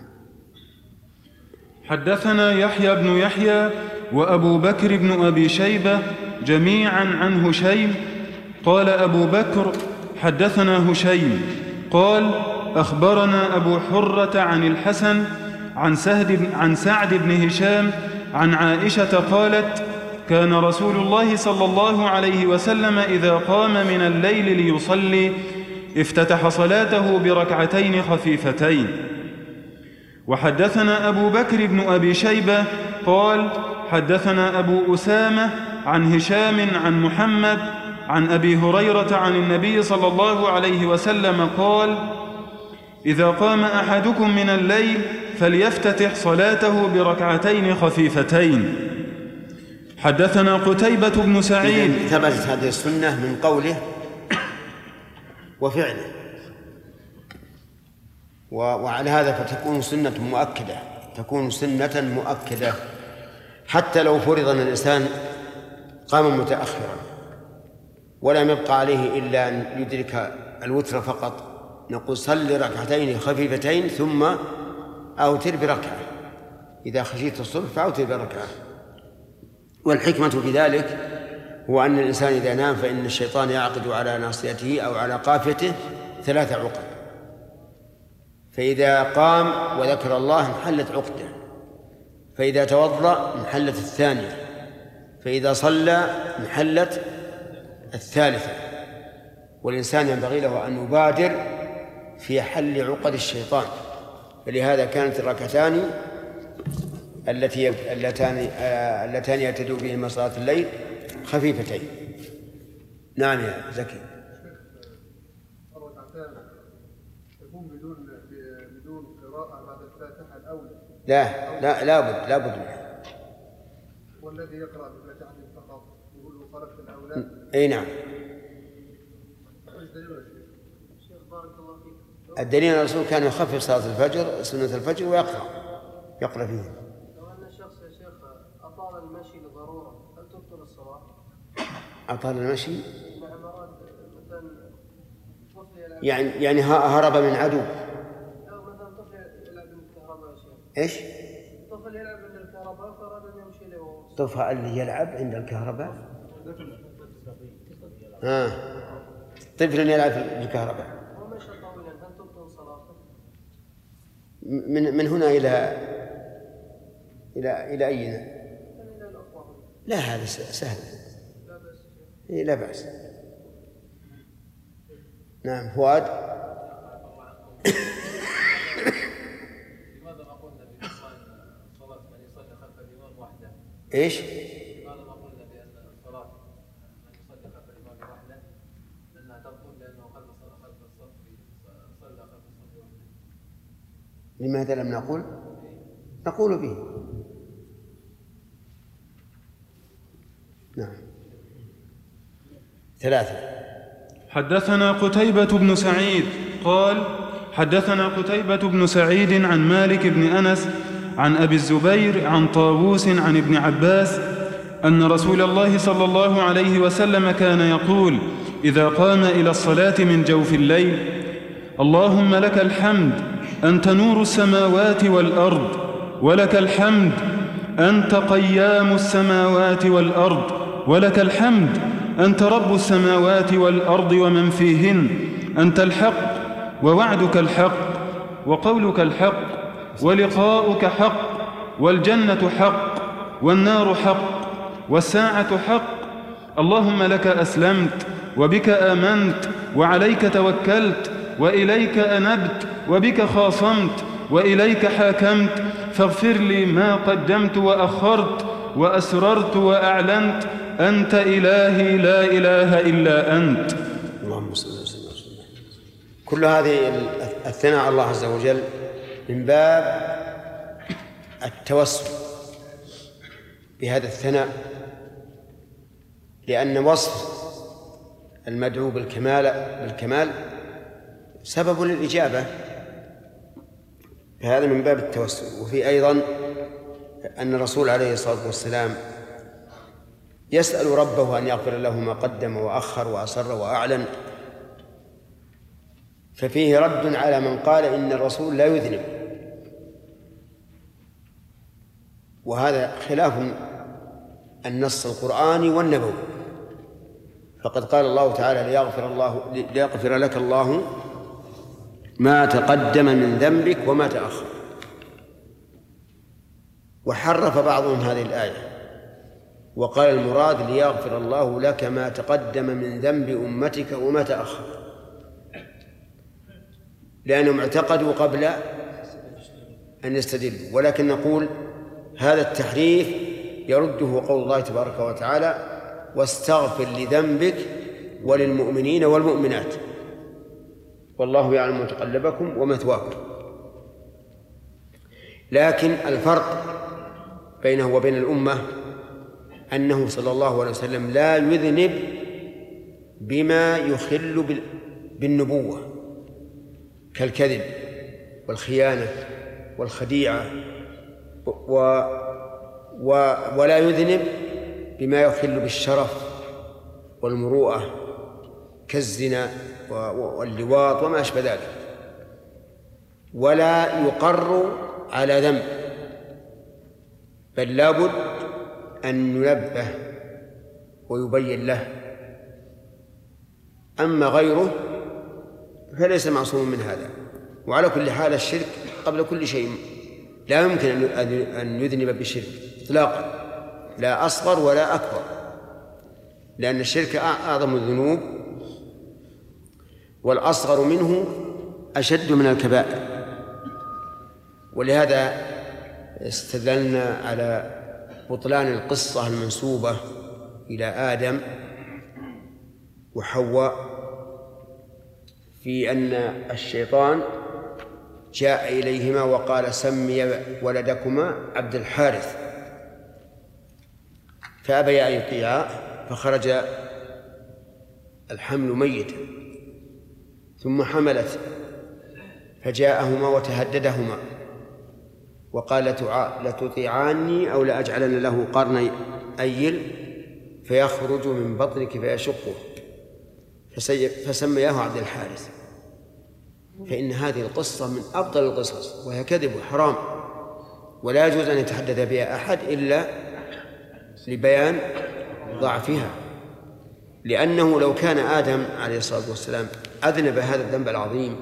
حدثنا يحيى بن يحيى وأبو بكر بن أبي شيبة جميعا عن هشيم قال أبو بكر: حدثنا هشيم قال: أخبرنا أبو حرة عن الحسن عن سهد عن سعد بن هشام عن عائشة قالت: كان رسول الله صلى الله عليه وسلم إذا قام من الليل ليصلي افتتح صلاته بركعتين خفيفتين. وحدثنا أبو بكر بن أبي شيبة قال: حدثنا أبو أسامة عن هشام عن محمد عن أبي هريرة عن النبي صلى الله عليه وسلم قال: إذا قام أحدكم من الليل فليفتتح صلاته بركعتين خفيفتين. حدثنا قتيبة بن سعيد. ثبتت هذه السنة من قوله وفعله، وعلى هذا فتكون سنة مؤكدة، تكون سنة مؤكدة حتى لو فرض أن الإنسان قام متأخرا ولم يبقى عليه إلا أن يدرك الوتر فقط، نقول صل ركعتين خفيفتين ثم أوتر بركعة، إذا خشيت الصبح فأوتر بركعة. والحكمة في ذلك هو أن الإنسان إذا نام فإن الشيطان يعقد على ناصيته أو على قافيته ثلاث عقد، فإذا قام وذكر الله انحلت عقده، فإذا توضأ انحلت الثانية، فإذا صلى انحلت الثالثة. والإنسان ينبغي له أن يبادر في حل عقد الشيطان، فلهذا كانت الركعتان التي اللتان اللتان يعتدوا بهما صلاة الليل خفيفتين. نعم يا زكي. الركعتان يكون بدون بدون قراءة بعد الفاتحة الأولى؟ لا لا لابد لابد منها. والذي يقرأ بالفاتحة فقط يقول له خلفت الأولى؟ أي نعم. الدليل أن الرسول كان يخفف صلاة الفجر سنة الفجر ويقرأ يقرأ فيه. لو أن الشخص يا شيخ أطال المشي لضرورة هل تبطل الصلاة؟ أطال المشي؟ نعم، أراد مثلا طفل يلعب يعني يعني هرب من عدو. أو مثلا طفل يلعب بالكهرباء يا شيخ. إيش؟ طفل يلعب عند الكهرباء فأراد أن يمشي له. طفل اللي يلعب عند الكهرباء؟ ها آه. طفل يلعب بالكهرباء من من هنا إلى إلى إلى أين؟ لا هذا سهل. إيه لا بأس. نعم فؤاد. لماذا ما قلنا بإنسان صلاة من يصلي خلف الإمام وحده؟ إيش؟ لماذا ما قلنا بأن الصلاة من يصلي خلف الإمام وحده أنها تبطل لأنه خلف خلف الصف صلى خلف الصف وحده؟ لماذا لم نقول؟ نقول به. نعم. ثلاثة. حدثنا قتيبة بن سعيد قال حدثنا قتيبة بن سعيد عن مالك بن أنس عن أبي الزبير عن طاووس عن ابن عباس أن رسول الله صلى الله عليه وسلم كان يقول إذا قام إلى الصلاة من جوف الليل: اللهم لك الحمد أنت نور السماوات والأرض، ولك الحمد أنت قيام السماوات والأرض، ولك الحمد أنت رب السماوات والأرض ومن فيهن، أنت الحق ووعدك الحق وقولك الحق ولقاؤك حق والجنة حق والنار حق والساعة حق، اللهم لك أسلمت وبك آمنت وعليك توكلت وإليك أنبت وبك خاصمت وإليك حاكمت، فاغفر لي ما قدمت وأخرت وأسررت وأعلنت، أنت إلهي لا إله إلا أنت. اللهم صل وسلم على رسول الله. كل هذه الثناء على الله عز وجل من باب التوسل بهذا الثناء، لأن وصف المدعو بالكمال بالكمال سبب للإجابة، فهذا من باب التوسل. وفي أيضا أن الرسول عليه الصلاة والسلام يسأل ربه أن يغفر له ما قدم وأخر وأسر وأعلن، ففيه رد على من قال إن الرسول لا يذنب، وهذا خلاف النص القرآني والنبوي، فقد قال الله تعالى ليغفر, الله ليغفر لك الله ما تقدم من ذنبك وما تأخر، وحرف بعضهم هذه الآية وقال المراد ليغفر الله لك ما تقدم من ذنب أمتك وما تأخر، لأنهم اعتقدوا قبل أن يستدلوا. ولكن نقول هذا التحريف يرده قول الله تبارك وتعالى: واستغفر لذنبك وللمؤمنين والمؤمنات والله يعلم متقلبكم ومثواكم. لكن الفرق بينه وبين الأمة أنه صلى الله عليه وسلم لا يذنب بما يخل بالنبوة كالكذب والخيانة والخديعة، و و ولا يذنب بما يخل بالشرف والمروءة كالزنا واللواط وما أشبه ذلك، ولا يقر على ذنب، بل لابد أن ينبه ويبين له. أما غيره فليس معصوم من هذا. وعلى كل حال الشرك قبل كل شيء لا يمكن أن يذنب بالشرك إطلاقا، لا أصغر ولا أكبر، لأن الشرك أعظم الذنوب والأصغر منه أشد من الكبائر. ولهذا استدللنا على بطلان القصة المنسوبة إلى آدم وحواء في أن الشيطان جاء إليهما وقال سمي ولدكما عبد الحارث، فأبيا أن يطيعا فخرج الحمل ميتا، ثم حملت فجاءهما وتهددهما وقال لتطيعاني أو لأجعلن له قرني أيل فيخرج من بطنك فيشقه، فسمياه عبد الحارث. فإن هذه القصة من أفضل القصص، وهي كذب وحرام، ولا يجوز أن يتحدث بها أحد إلا لبيان ضعفها، لأنه لو كان آدم عليه الصلاة والسلام أذنب هذا الذنب العظيم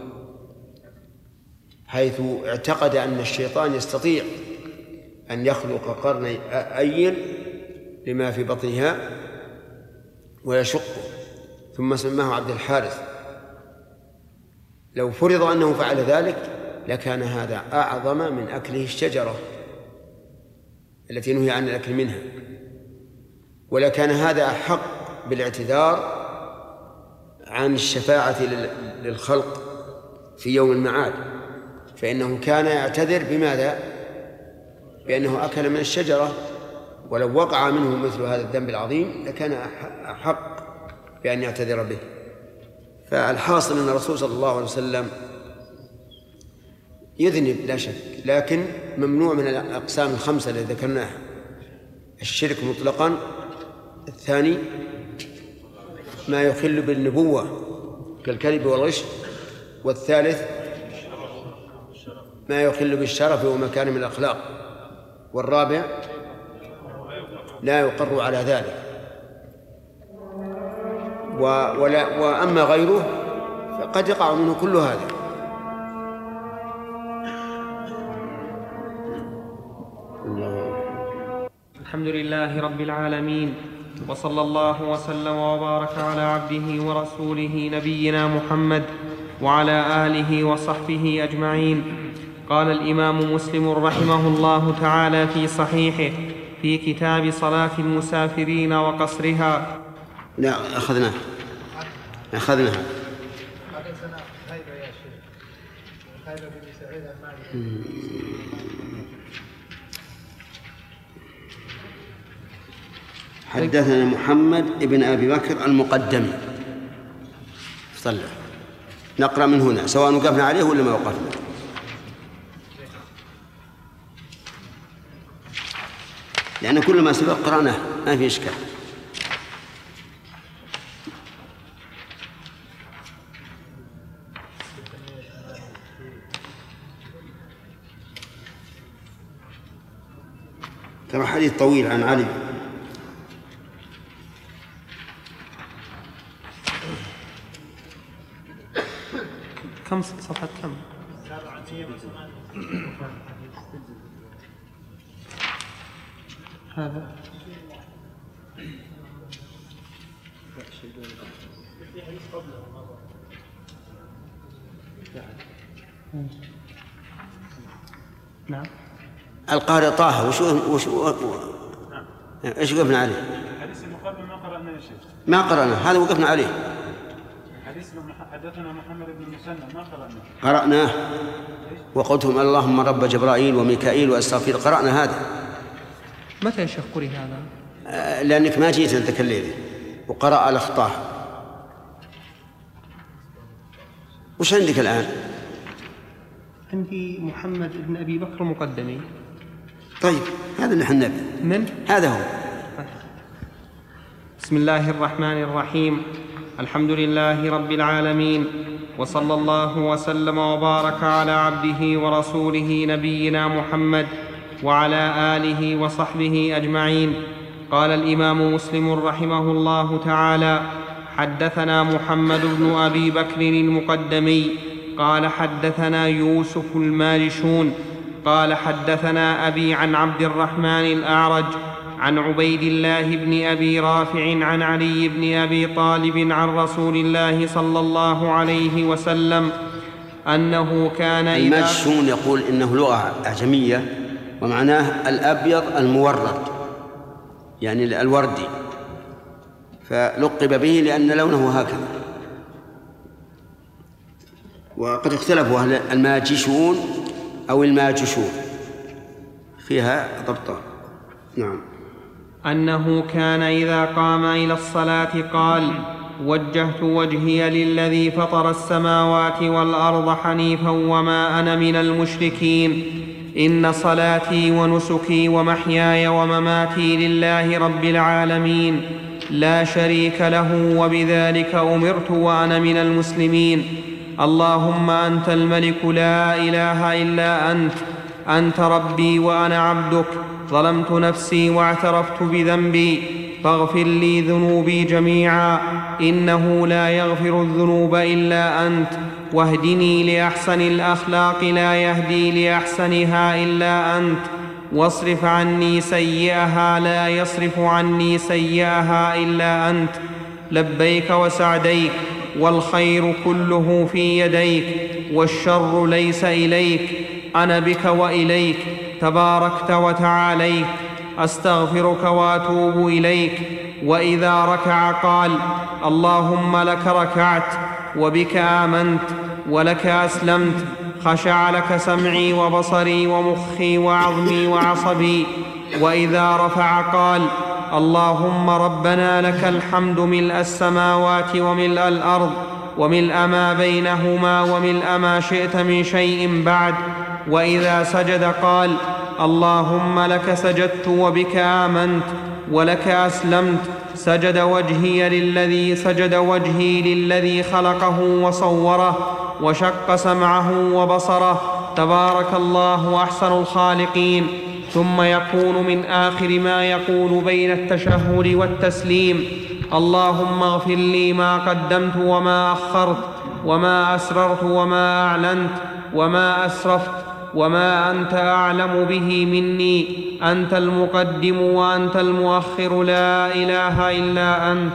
حيث اعتقد أن الشيطان يستطيع أن يخلق قرني أيل لما في بطنها ويشقه، ثم سماه عبد الحارث، لو فرض أنه فعل ذلك لكان هذا أعظم من أكله الشجرة التي نهي عن الأكل منها، ولكان هذا أحق بالاعتذار عن الشفاعة للخلق في يوم المعاد، فإنه كان يعتذر بماذا؟ بأنه أكل من الشجرة، ولو وقع منه مثل هذا الذنب العظيم لكان أحق بأن يعتذر به. فالحاصل أن الرسول صلى الله عليه وسلم يذنب لا شك، لكن ممنوع من الأقسام الخمسة التي ذكرناها: الشرك مطلقا، الثاني ما يخل بالنبوة كالكذب والغش، والثالث ما يخل بالشرف ومكان من الأخلاق، والرابع لا يقر على ذلك. ولا وأما غيره فقد يقع منه كل هذا. الحمد لله رب العالمين، وصلى الله وسلم وبارك على عبده ورسوله نبينا محمد وعلى آله وصحبه أجمعين. قال الإمام مسلم رحمه الله تعالى في صحيحه في كتاب صلاة المسافرين وقصرها. لا أخذناه أخذناها حدثنا محمد ابن أبي بكر المقدمي. صلى نقرأ من هنا سواء وقفنا عليه ولا ما وقفنا. لأن كل ما سبق قرأناه ما في إشكال. ترى حديث طويل عن علي. كم صفحة كم؟ هذا نعم. القارئ طه وش وش ايش وقفنا عليه؟ الحديث المقابل ما قرأنا يا شيخ. ما قرأنا، هذا وقفنا عليه. حديث حدثنا محمد بن المثنى ما قرأناه. قرأناه وقلتم اللهم رب جبرائيل وميكائيل وإسرافيل، قرأنا هذا. متى يا شيخ قرئ هذا؟ آه لأنك ما جيت أنت كالليل وقرأ الأخطاء. وش عندك الآن؟ عندي محمد بن أبي بكر مقدمي. طيب هذا اللي حنا من؟ هذا هو. بسم الله الرحمن الرحيم. الحمد لله رب العالمين، وصلى الله وسلم وبارك على عبده ورسوله نبينا محمد وعلى آله وصحبه أجمعين. قال الإمام مسلم رحمه الله تعالى: حدثنا محمد بن أبي بكر المقدمي قال حدثنا يوسف الماجشون قال حدثنا أبي عن عبد الرحمن الأعرج عن عبيد الله بن أبي رافع عن علي بن أبي طالب عن رسول الله صلى الله عليه وسلم أنه كان إذا الماجشون يقول إنه لغة أعجمية ومعناه الأبيض المورد، يعني الوردي، فلقب به لأن لونه هكذا. وقد اختلفوا أهل الماجشون أو الماجشون، فيها ضبطان. نعم. أنه كان إذا قام إلى الصلاة قال: وجهت وجهي للذي فطر السماوات والأرض حنيفا وما أنا من المشركين، إن صلاتي ونسكي ومحياي ومماتي لله رب العالمين لا شريك له وبذلك أمرت وأنا من المسلمين. اللهم أنت الملك لا إله إلا أنت، أنت ربي وأنا عبدك، ظلمت نفسي واعترفت بذنبي، فاغفر لي ذنوبي جميعا، إنه لا يغفر الذنوب إلا أنت، واهدني لأحسن الأخلاق لا يهدي لأحسنها إلا أنت، واصرف عني سيئها لا يصرف عني سيئها إلا أنت. لبيك وسعديك، والخير كله في يديك، والشر ليس إليك، أنا بك وإليك، تباركت وتعاليت، أستغفرك وأتوب إليك. وإذا ركع قال: اللهم لك ركعت وبك آمنت ولك أسلمت، خشع لك سمعي وبصري ومخي وعظمي وعصبي. وإذا رفع قال: اللهم ربنا لك الحمد ملء السماوات وملء الأرض وملء ما بينهما وملء ما شئت من شيء بعد. وإذا سجد قال: اللهم لك سجدت وبك آمنت ولك أسلمت، سجد وجهي للذي سجد وجهي للذي خلقه وصوره وشق سمعه وبصره، تبارك الله أحسن الخالقين. ثم يقول من آخر ما يقول بين التشهد والتسليم: اللهم اغفر لي ما قدمت وما أخرت وما أسررت وما أعلنت وما أسرفت وما أنت أعلم به مني، أنت المقدم وأنت المؤخر، لا إله إلا أنت.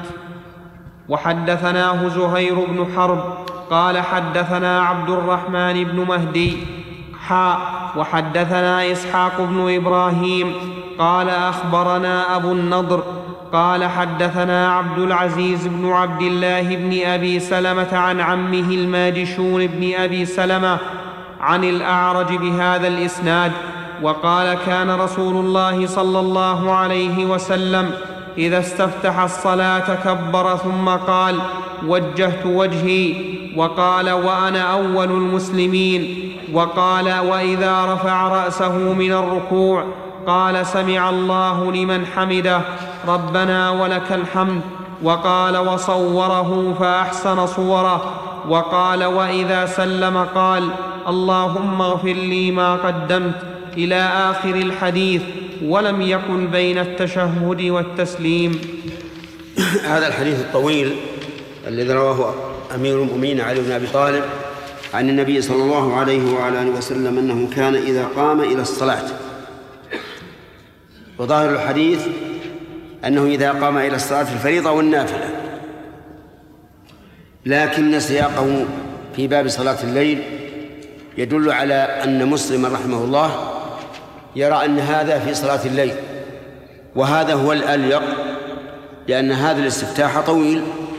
وحدثناه زهير بن حرب قال حدثنا عبد الرحمن بن مهدي حاء وحدثنا إسحاق بن إبراهيم قال أخبرنا أبو النضر قال حدثنا عبد العزيز بن عبد الله بن أبي سلمة عن عمه الماجشون بن أبي سلمة عن الأعرج بهذا الإسناد. وقال: كان رسول الله صلى الله عليه وسلم إذا استفتح الصلاة كبر ثم قال: وجهت وجهي، وقال: وأنا أول المسلمين، وقال: وإذا رفع رأسه من الركوع قال: سمع الله لمن حمده، ربنا ولك الحمد، وقال: وصوره فأحسن صوره، وقال: وإذا سلم قال: اللهم اغفر لي ما قدمت، إلى آخر الحديث، ولم يكن بين التشهد والتسليم. هذا الحديث الطويل الذي رواه أمير المؤمنين علي بن أبي طالب عن النبي صلى الله عليه وعلى آله وسلم أنه كان إذا قام إلى الصلاة، وظاهر الحديث أنه إذا قام إلى الصلاة في الفريضة والنافلة، لكن سياقه في باب صلاة الليل يدل على أن مسلم رحمه الله يرى أن هذا في صلاة الليل، وهذا هو الأليق، لأن هذا الاستفتاح طويل،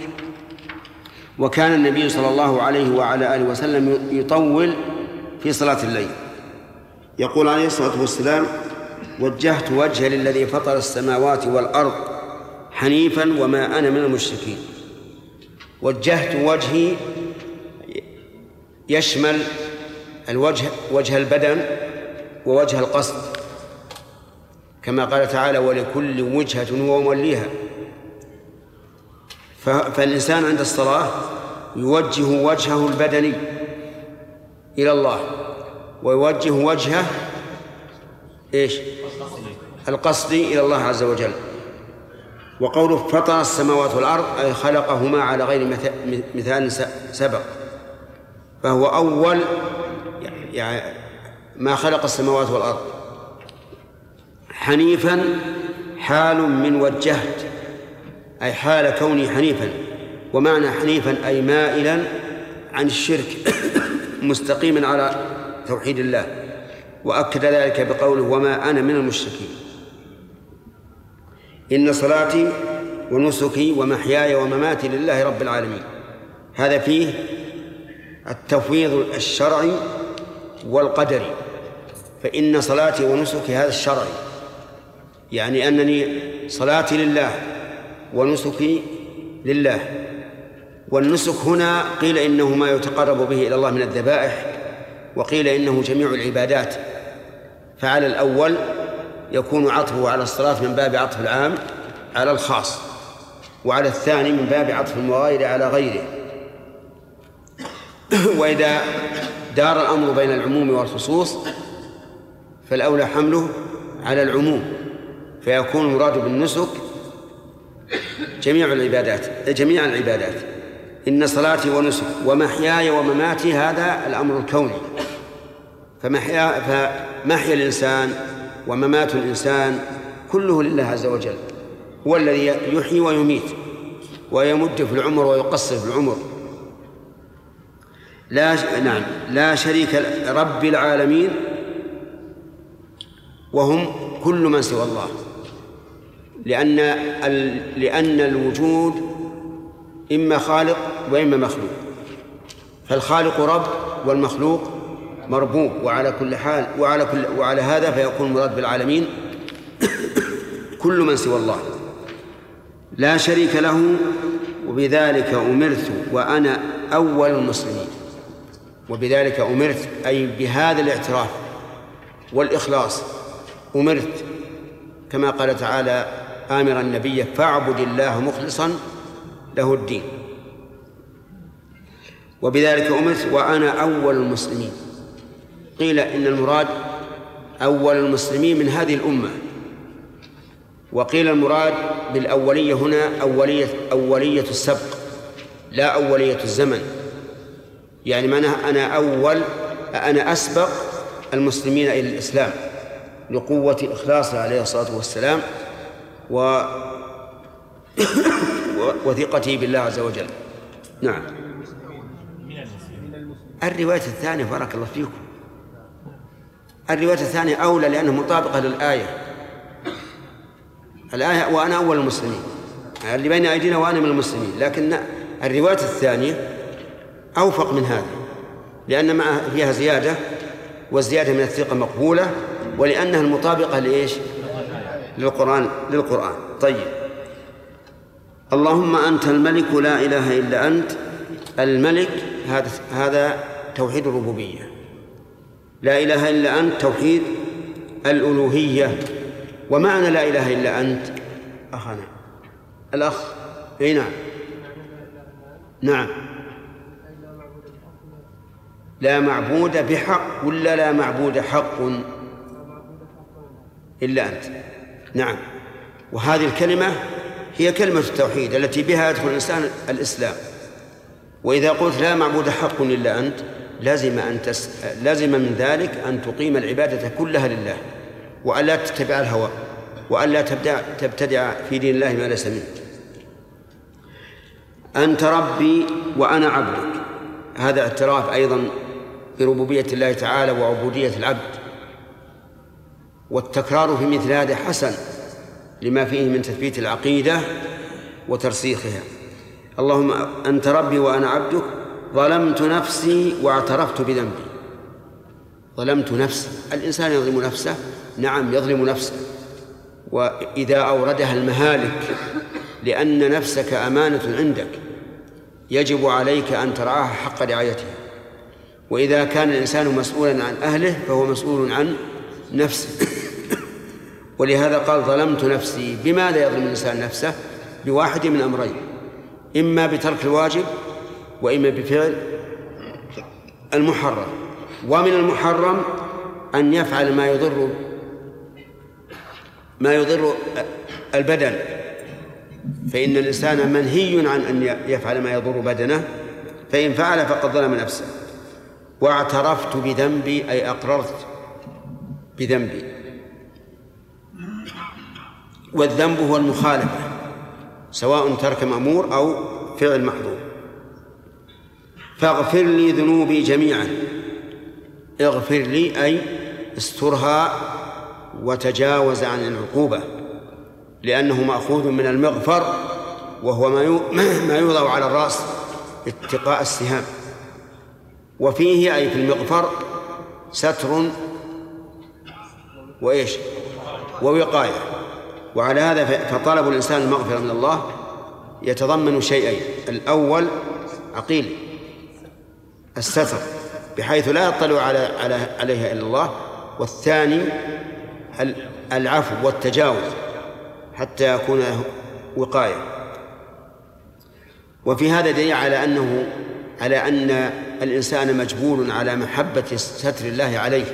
وكان النبي صلى الله عليه وعلى آله وسلم يطول في صلاة الليل. يقول عليه الصلاة والسلام: وجهت وجهي للذي فطر السماوات والأرض حنيفا وما أنا من المشركين. وجهت وجهي يشمل الوجه، وجه البدن ووجه القصد، كما قال تعالى: ولكل وجهة هو موليها. فالإنسان عند الصلاة يوجه وجهه البدني إلى الله، ويوجه وجهه إيش؟ القصدي إلى الله عز وجل. وقوله فطر السماوات والأرض أي خلقهما على غير مثال سبق، فهو أول يعني ما خلق السماوات والأرض. حنيفا حال من وجهت، أي حال كوني حنيفا، ومعنى حنيفا أي مائلا عن الشرك مستقيما على توحيد الله. وأكد ذلك بقوله وما أنا من المشركين. إن صلاتي ونسكي ومحياي ومماتي لله رب العالمين. هذا فيه التفويض الشرعي والقدري. فإن صلاتي ونسكي هذا الشرعي، يعني أنني صلاتي لله ونسكي لله. والنسك هنا قيل إنه ما يتقرب به إلى الله من الذبائح، وقيل إنه جميع العبادات. فعلى الأول يكون عطفه على الصلاة من باب عطف العام على الخاص، وعلى الثاني من باب عطف المغاير على غيره. وإذا دار الأمر بين العموم والخصوص فالأولى حمله على العموم، فيكون المراد بالنسك جميع العبادات جميع العبادات. إن صلاتي ونسك ومحياي ومماتي هذا الأمر الكوني. فمحيا فمحيا الإنسان وممات الإنسان كله لله عز وجل، هو الذي يحيي ويميت ويمد في العمر ويقصر في العمر. لا ش... نعم لا شريك رب العالمين، وهم كل من سوى الله، لأن ال... لأن الوجود إما خالق وإما مخلوق، فالخالق رب والمخلوق مربوب. وعلى كل حال وعلى كل وعلى هذا فيكون مراد بالعالمين كل من سوى الله لا شريك له. وبذلك أمرت وأنا أول المسلمين. وبذلك أمرت أي بهذا الاعتراف والإخلاص أمرت، كما قال تعالى آمرا النبي فاعبد الله مخلصا له الدين. وبذلك أمرت وأنا أول المسلمين. قيل إن المراد أول المسلمين من هذه الأمة، وقيل المراد بالأولية هنا أولية أولية السبق لا أولية الزمن، يعني معناها أنا أول أنا أسبق المسلمين إلى الإسلام لقوة إخلاصه عليه الصلاة والسلام و وثقته بالله عز وجل. نعم. الرواية الثانية بارك الله فيكم، الرواية الثانية أولى لأنها مطابقة للآية. الآية وأنا أول المسلمين اللي بين أيدينا وأنا من المسلمين، لكن الرواية الثانية أوفق من هذا لأن معها فيها زيادة، والزيادة من الثقة مقبولة، ولأنها المطابقة لإيش؟ للقرآن للقرآن. طيب. اللهم أنت الملك لا إله إلا أنت. الملك هذا هذا توحيد الربوبية، لا إله إلا أنت توحيد الألوهية. ومعنى لا إله إلا أنت أخنا الأخ أي نعم نعم لا معبود بحق ولا لا معبود حق إلا أنت. نعم. وهذه الكلمة هي كلمة التوحيد التي بها يدخل الإنسان الإسلام. وإذا قلت لا معبود حق إلا أنت لازم أن تس... لازم من ذلك أن تقيم العبادة كلها لله، وألا تتبع الهوى، وألا تبدع تبتدع في دين الله ما ليس منه. أنت ربي وأنا عبدك، هذا اعتراف أيضا بربوبية الله تعالى وعبودية العبد، والتكرار في مثل هذا حسن لما فيه من تثبيت العقيدة وترسيخها. اللهم أنت ربي وأنا عبدك ظلمت نفسي واعترفت بذنبي. ظلمت نفسي، الإنسان يظلم نفسه، نعم يظلم نفسه، وإذا أوردها المهالك لأن نفسك أمانة عندك يجب عليك أن ترعاها حق رعايتها. وإذا كان الإنسان مسؤولا عن أهله فهو مسؤول عن نفسه. ولهذا قال ظلمت نفسي. بماذا يظلم الإنسان نفسه؟ بواحد من أمرين: إما بترك الواجب وإما بفعل المحرم. ومن المحرم أن يفعل ما يضر ما يضر البدن، فإن الإنسان منهي عن أن يفعل ما يضر بدنه، فإن فعل فقد ظلم نفسه. واعترفت بذنبي أي أقررت بذنبي، والذنب هو المخالفة سواء ترك مأمور أو فعل محظور. فاغفر لي ذنوبي جميعا، اغفر لي أي استرها وتجاوز عن العقوبة، لأنه مأخوذ من المغفر وهو ما يوضع على الرأس اتقاء السهام، وفيه أي في المغفر ستر وإيش ووقاية. وعلى هذا فطلب الإنسان المغفرة من الله يتضمن شيئين: الأول عقيل الستر بحيث لا يطلع على عليها إلا الله، والثاني العفو والتجاوز حتى يكون وقاية. وفي هذا دليل على أنه على أن الإنسان مجبول على محبة ستر الله عليه.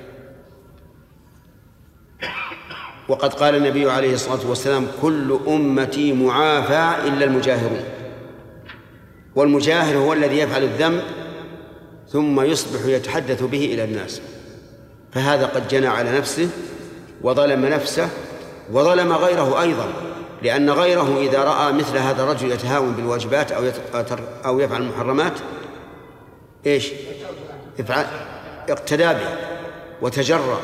وقد قال النبي عليه الصلاة والسلام: كل أمتي معافى إلا المجاهرون. والمجاهر هو الذي يفعل الذنب ثم يصبح يتحدث به إلى الناس، فهذا قد جنى على نفسه وظلم نفسه وظلم غيره أيضا، لأن غيره إذا رأى مثل هذا الرجل يتهاون بالواجبات أو أو يفعل المحرمات إيش يفعل؟ اقتدى به وتجرأ.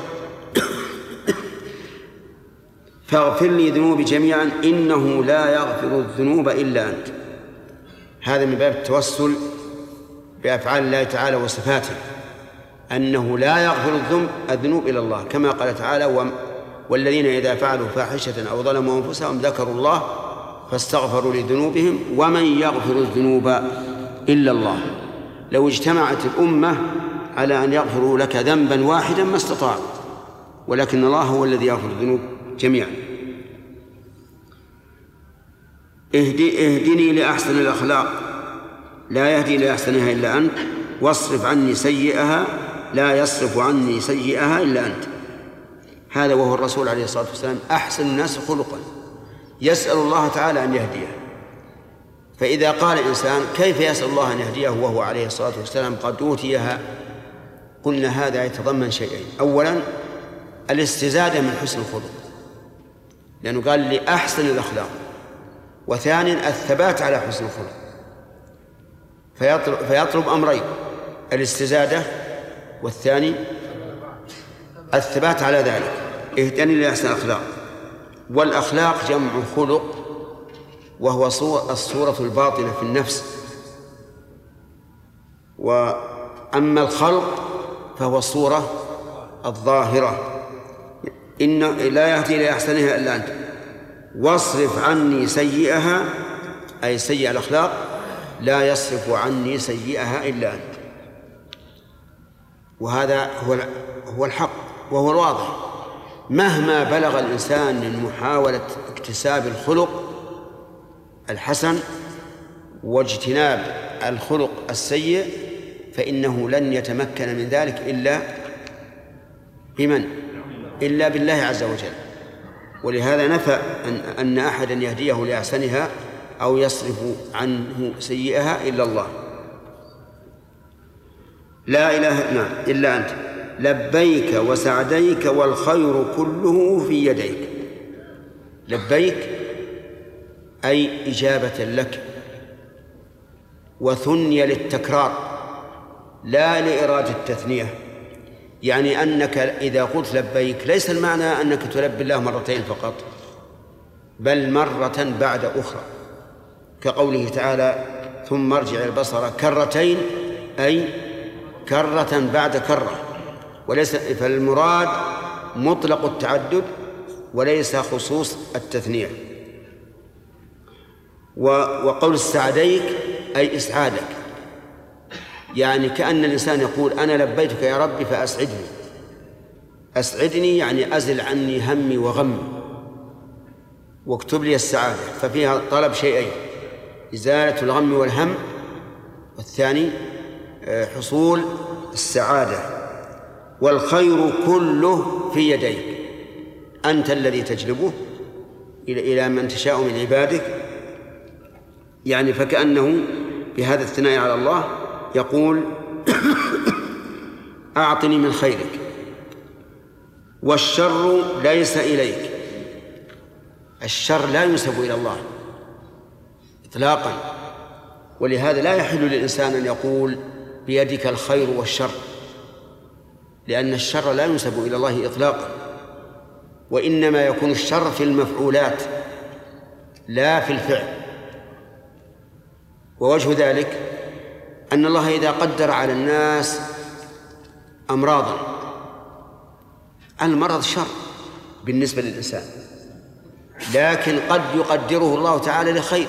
فاغفر لي ذنوبي جميعا إنه لا يغفر الذنوب إلا أنت. هذا من باب التوسل بأفعال الله تعالى وصفاته، أنه لا يغفر الذنوب إلا الله، كما قال تعالى: والذين إذا فعلوا فاحشة أو ظلموا أنفسهم ذكروا الله فاستغفروا لذنوبهم ومن يغفر الذنوب إلا الله. لو اجتمعت الأمة على أن يغفروا لك ذنبا واحدا ما استطاعوا، ولكن الله هو الذي يغفر الذنوب جميعا. اهدي اهدني لأحسن الأخلاق لا يهدي لأحسنها إلا أنت، واصرف عني سيئها لا يصرف عني سيئها إلا أنت. هذا وهو الرسول عليه الصلاة والسلام أحسن الناس خلقا، يسأل الله تعالى أن يهديه. فإذا قال الإنسان: كيف يسأل الله أن يهديه وهو عليه الصلاة والسلام قد أوتيها؟ قلنا هذا يتضمن شيئين: أولا الاستزادة من حسن الخلق، لأنه قال لأحسن الأخلاق، وثانيا الثبات على حسن الخلق، فيطلب, فيطلب أمرين: الاستزادة والثاني الثبات على ذلك. اهدني لأحسن الأخلاق. والأخلاق جمع خلق، وهو الصورة الباطنة في النفس، وأما الخلق فهو الصورة الظاهرة. إن لا يهدي لأحسنها إلا أنت، واصرف عني سيئها أي سيئة الأخلاق لا يصرف عني سيئها إلا أنت. وهذا هو هو الحق وهو الواضح. مهما بلغ الإنسان من محاولة اكتساب الخلق الحسن واجتناب الخلق السيء فإنه لن يتمكن من ذلك إلا بمن؟ إلا بالله عز وجل. ولهذا نفى أن, أن أحدا يهديه لأحسنها أو يصرف عنه سيئها إلا الله. لا إله نعم إلا أنت لبيك وسعديك والخير كله في يديك. لبيك أي إجابة لك، وثني للتكرار لا لإرادة التثنية، يعني أنك إذا قلت لبيك ليس المعنى أنك تلبي الله مرتين فقط، بل مرة بعد أخرى، كقوله تعالى: ثم ارجع البصر كرتين، أي كرة بعد كرة، وليس فالمراد مطلق التعدد وليس خصوص التثنية. وقول السعديك أي إسعادك، يعني كأن الإنسان يقول: أنا لبيتك يا ربي فأسعدني. أسعدني يعني أزل عني همي وغمي واكتب لي السعادة، ففيها طلب شيئين: إزالة الغم والهم، والثاني حصول السعادة. والخير كله في يديك، أنت الذي تجلبه إلى من تشاء من عبادك. يعني فكأنه بهذا الثناء على الله يقول أعطني من خيرك. والشر ليس إليك، الشر لا ينسب إلى الله إطلاقا، ولهذا لا يحل للإنسان أن يقول بيدك الخير والشر، لأن الشر لا ينسب إلى الله إطلاقا، وإنما يكون الشر في المفعولات لا في الفعل. ووجه ذلك أن الله إذا قدر على الناس أمراضا، المرض شر بالنسبة للإنسان، لكن قد يقدره الله تعالى لخير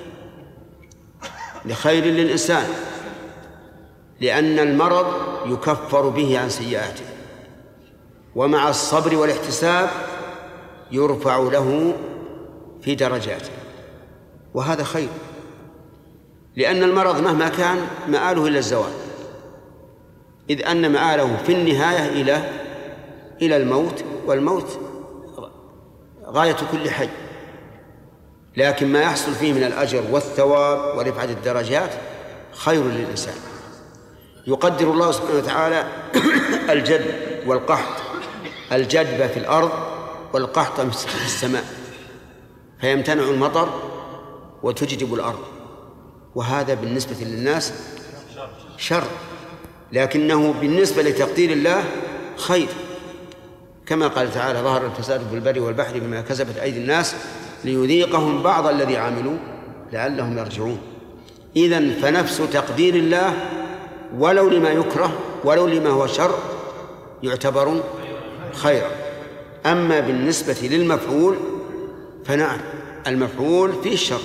لخير للإنسان، لأن المرض يكفر به عن سيئاته، ومع الصبر والاحتساب يرفع له في درجاته، وهذا خير، لأن المرض مهما كان مآله إلى الزوال، إذ أن مآله في النهاية إلى إلى الموت، والموت غاية كل حي. لكن ما يحصل فيه من الأجر والثواب ورفعة الدرجات خير للإنسان. يقدر الله سبحانه وتعالى الجد والقحط، الجدب في الأرض والقحط في السماء، فيمتنع المطر وتجدب الأرض، وهذا بالنسبة للناس شر، لكنه بالنسبة لتقدير الله خير، كما قال تعالى ظهر الفساد في البر والبحر بما كسبت أيدي الناس ليذيقهم بعض الذي عملوا لعلهم يرجعون. إذن فنفس تقدير الله ولو لما يكره ولو لما هو شر يعتبر خيرا. أما بالنسبة للمفعول فنعم، المفعول فيه الشر،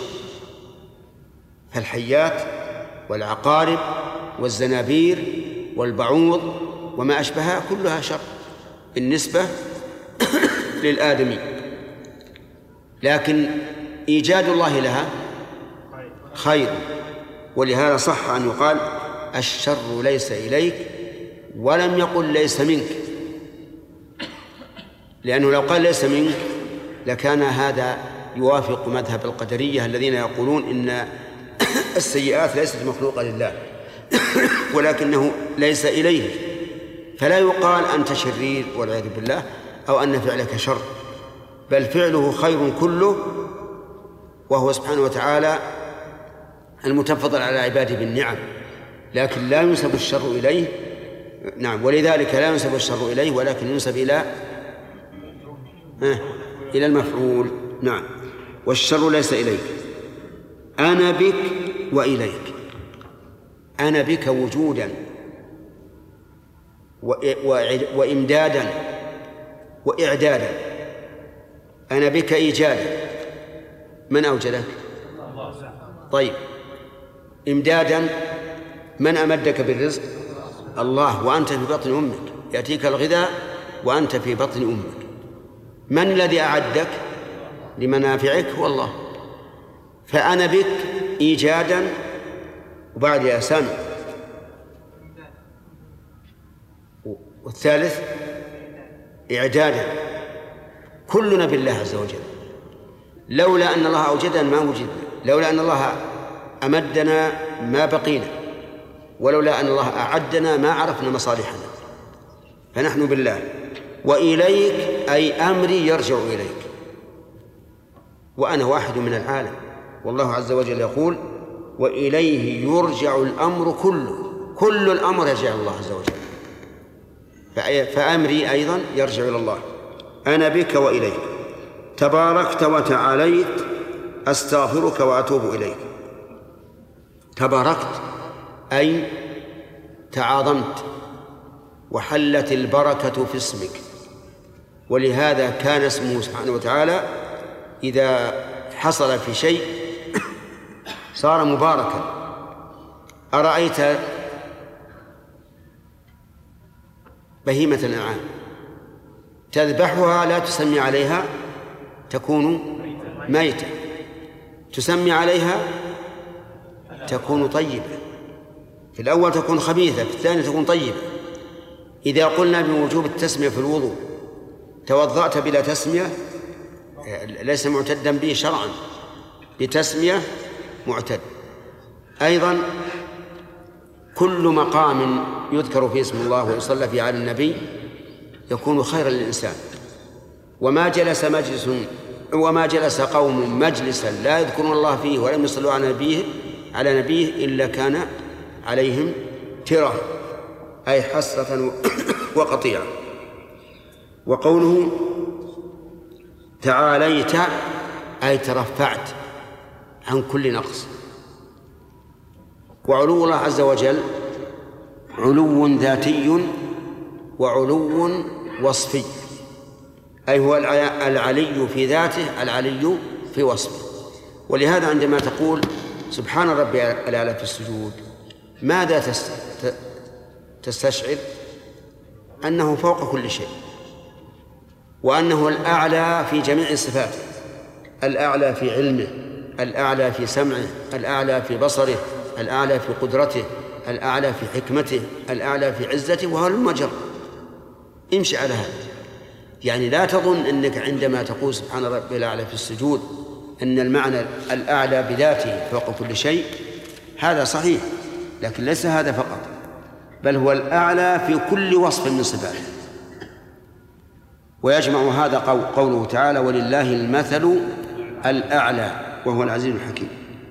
فالحيات والعقارب والزنابير والبعوض وما أشبهها كلها شر بالنسبة للآدمي، لكن إيجاد الله لها خير. ولهذا صح أن يقال الشر ليس إليك، ولم يقل ليس منك، لأنه لو قال ليس منك لكان هذا يوافق مذهب القدرية الذين يقولون إن السيئات ليست مخلوقة لله ولكنه ليس إليه، فلا يقال أنت شرير والعياذ بالله أو أن فعلك شر، بل فعله خير كله، وهو سبحانه وتعالى المتفضل على عباده بالنعم، لكن لا ينسب الشر إليه. نعم، ولذلك لا ينسب الشر إليه ولكن ينسب إلى إلى المفعول. نعم، والشر ليس إليك، أنا بك وإليك. أنا بك وجودا وإمدادا وإعدادا. أنا بك إيجادا، من أوجدك؟ طيب، إمدادا من أمدك بالرزق؟ الله، وأنت في بطن أمك، يأتيك الغذاء وأنت في بطن أمك. من الذي أعدك لمنافعك؟ هو الله. فأنا بك إيجادا، وبعد يا سامي، والثالث إعدادا. كلنا بالله عز وجل، لولا أن الله أوجدنا ما وجدنا، لولا أن الله أمدنا ما بقينا، ولولا أن الله أعدنا ما عرفنا مصالحنا. فنحن بالله. وإليك أي أمري يرجع إليك، وأنا واحد من العالم، والله عز وجل يقول وإليه يرجع الأمر كله، كل الأمر يرجع إلى الله عز وجل، فأمري أيضا يرجع إلى الله. أنا بك وإليك، تباركت وتعاليت، أستغفرك وأتوب إليك. تباركت أي تعاظمت، وحلت البركة في اسمك، ولهذا كان اسمه سبحانه وتعالى إذا حصل في شيء صار مباركا. أرأيت بهيمة الأنعام تذبحها لا تسمي عليها تكون ميتة، تسمي عليها تكون طيبة، في الأول تكون خبيثة، في الثاني تكون طيبة. إذا قلنا بوجوب التسمية في الوضوء توضأت بلا تسمية ليس معتدا به شرعا، بتسمية معتد. أيضا كل مقام يذكر فيه اسم الله ويصلى فيه على النبي يكون خيرا للإنسان. وما جلس مجلس وما جلس قوم مجلسا لا يذكرون الله فيه ولم يصلوا على نبيه على نبيه إلا كان عليهم ترة، أي حسرة وقطيعة. وقوله تعاليت أي ترفعت عن كل نقص. وعلو الله عز وجل علو ذاتي وعلو وصفي، أي هو العلي في ذاته العلي في وصفه. ولهذا عندما تقول سبحان ربي الأعلى في السجود ماذا تستشعر؟ أنه فوق كل شيء، وأنه الأعلى في جميع صفاته، الأعلى في علمه، الأعلى في سمعه، الأعلى في بصره، الأعلى في قدرته، الأعلى في حكمته، الأعلى في عزته، وهو المجر. امشي على هذا. يعني لا تظن أنك عندما تقول سبحان ربي الأعلى في السجود أن المعنى الأعلى بذاته فوق كل شيء، هذا صحيح، لكن ليس هذا فقط، بل هو الأعلى في كل وصف من صفاته. ويجمع هذا قوله تعالى ولله المثل الأعلى وهو العزيز الحكيم.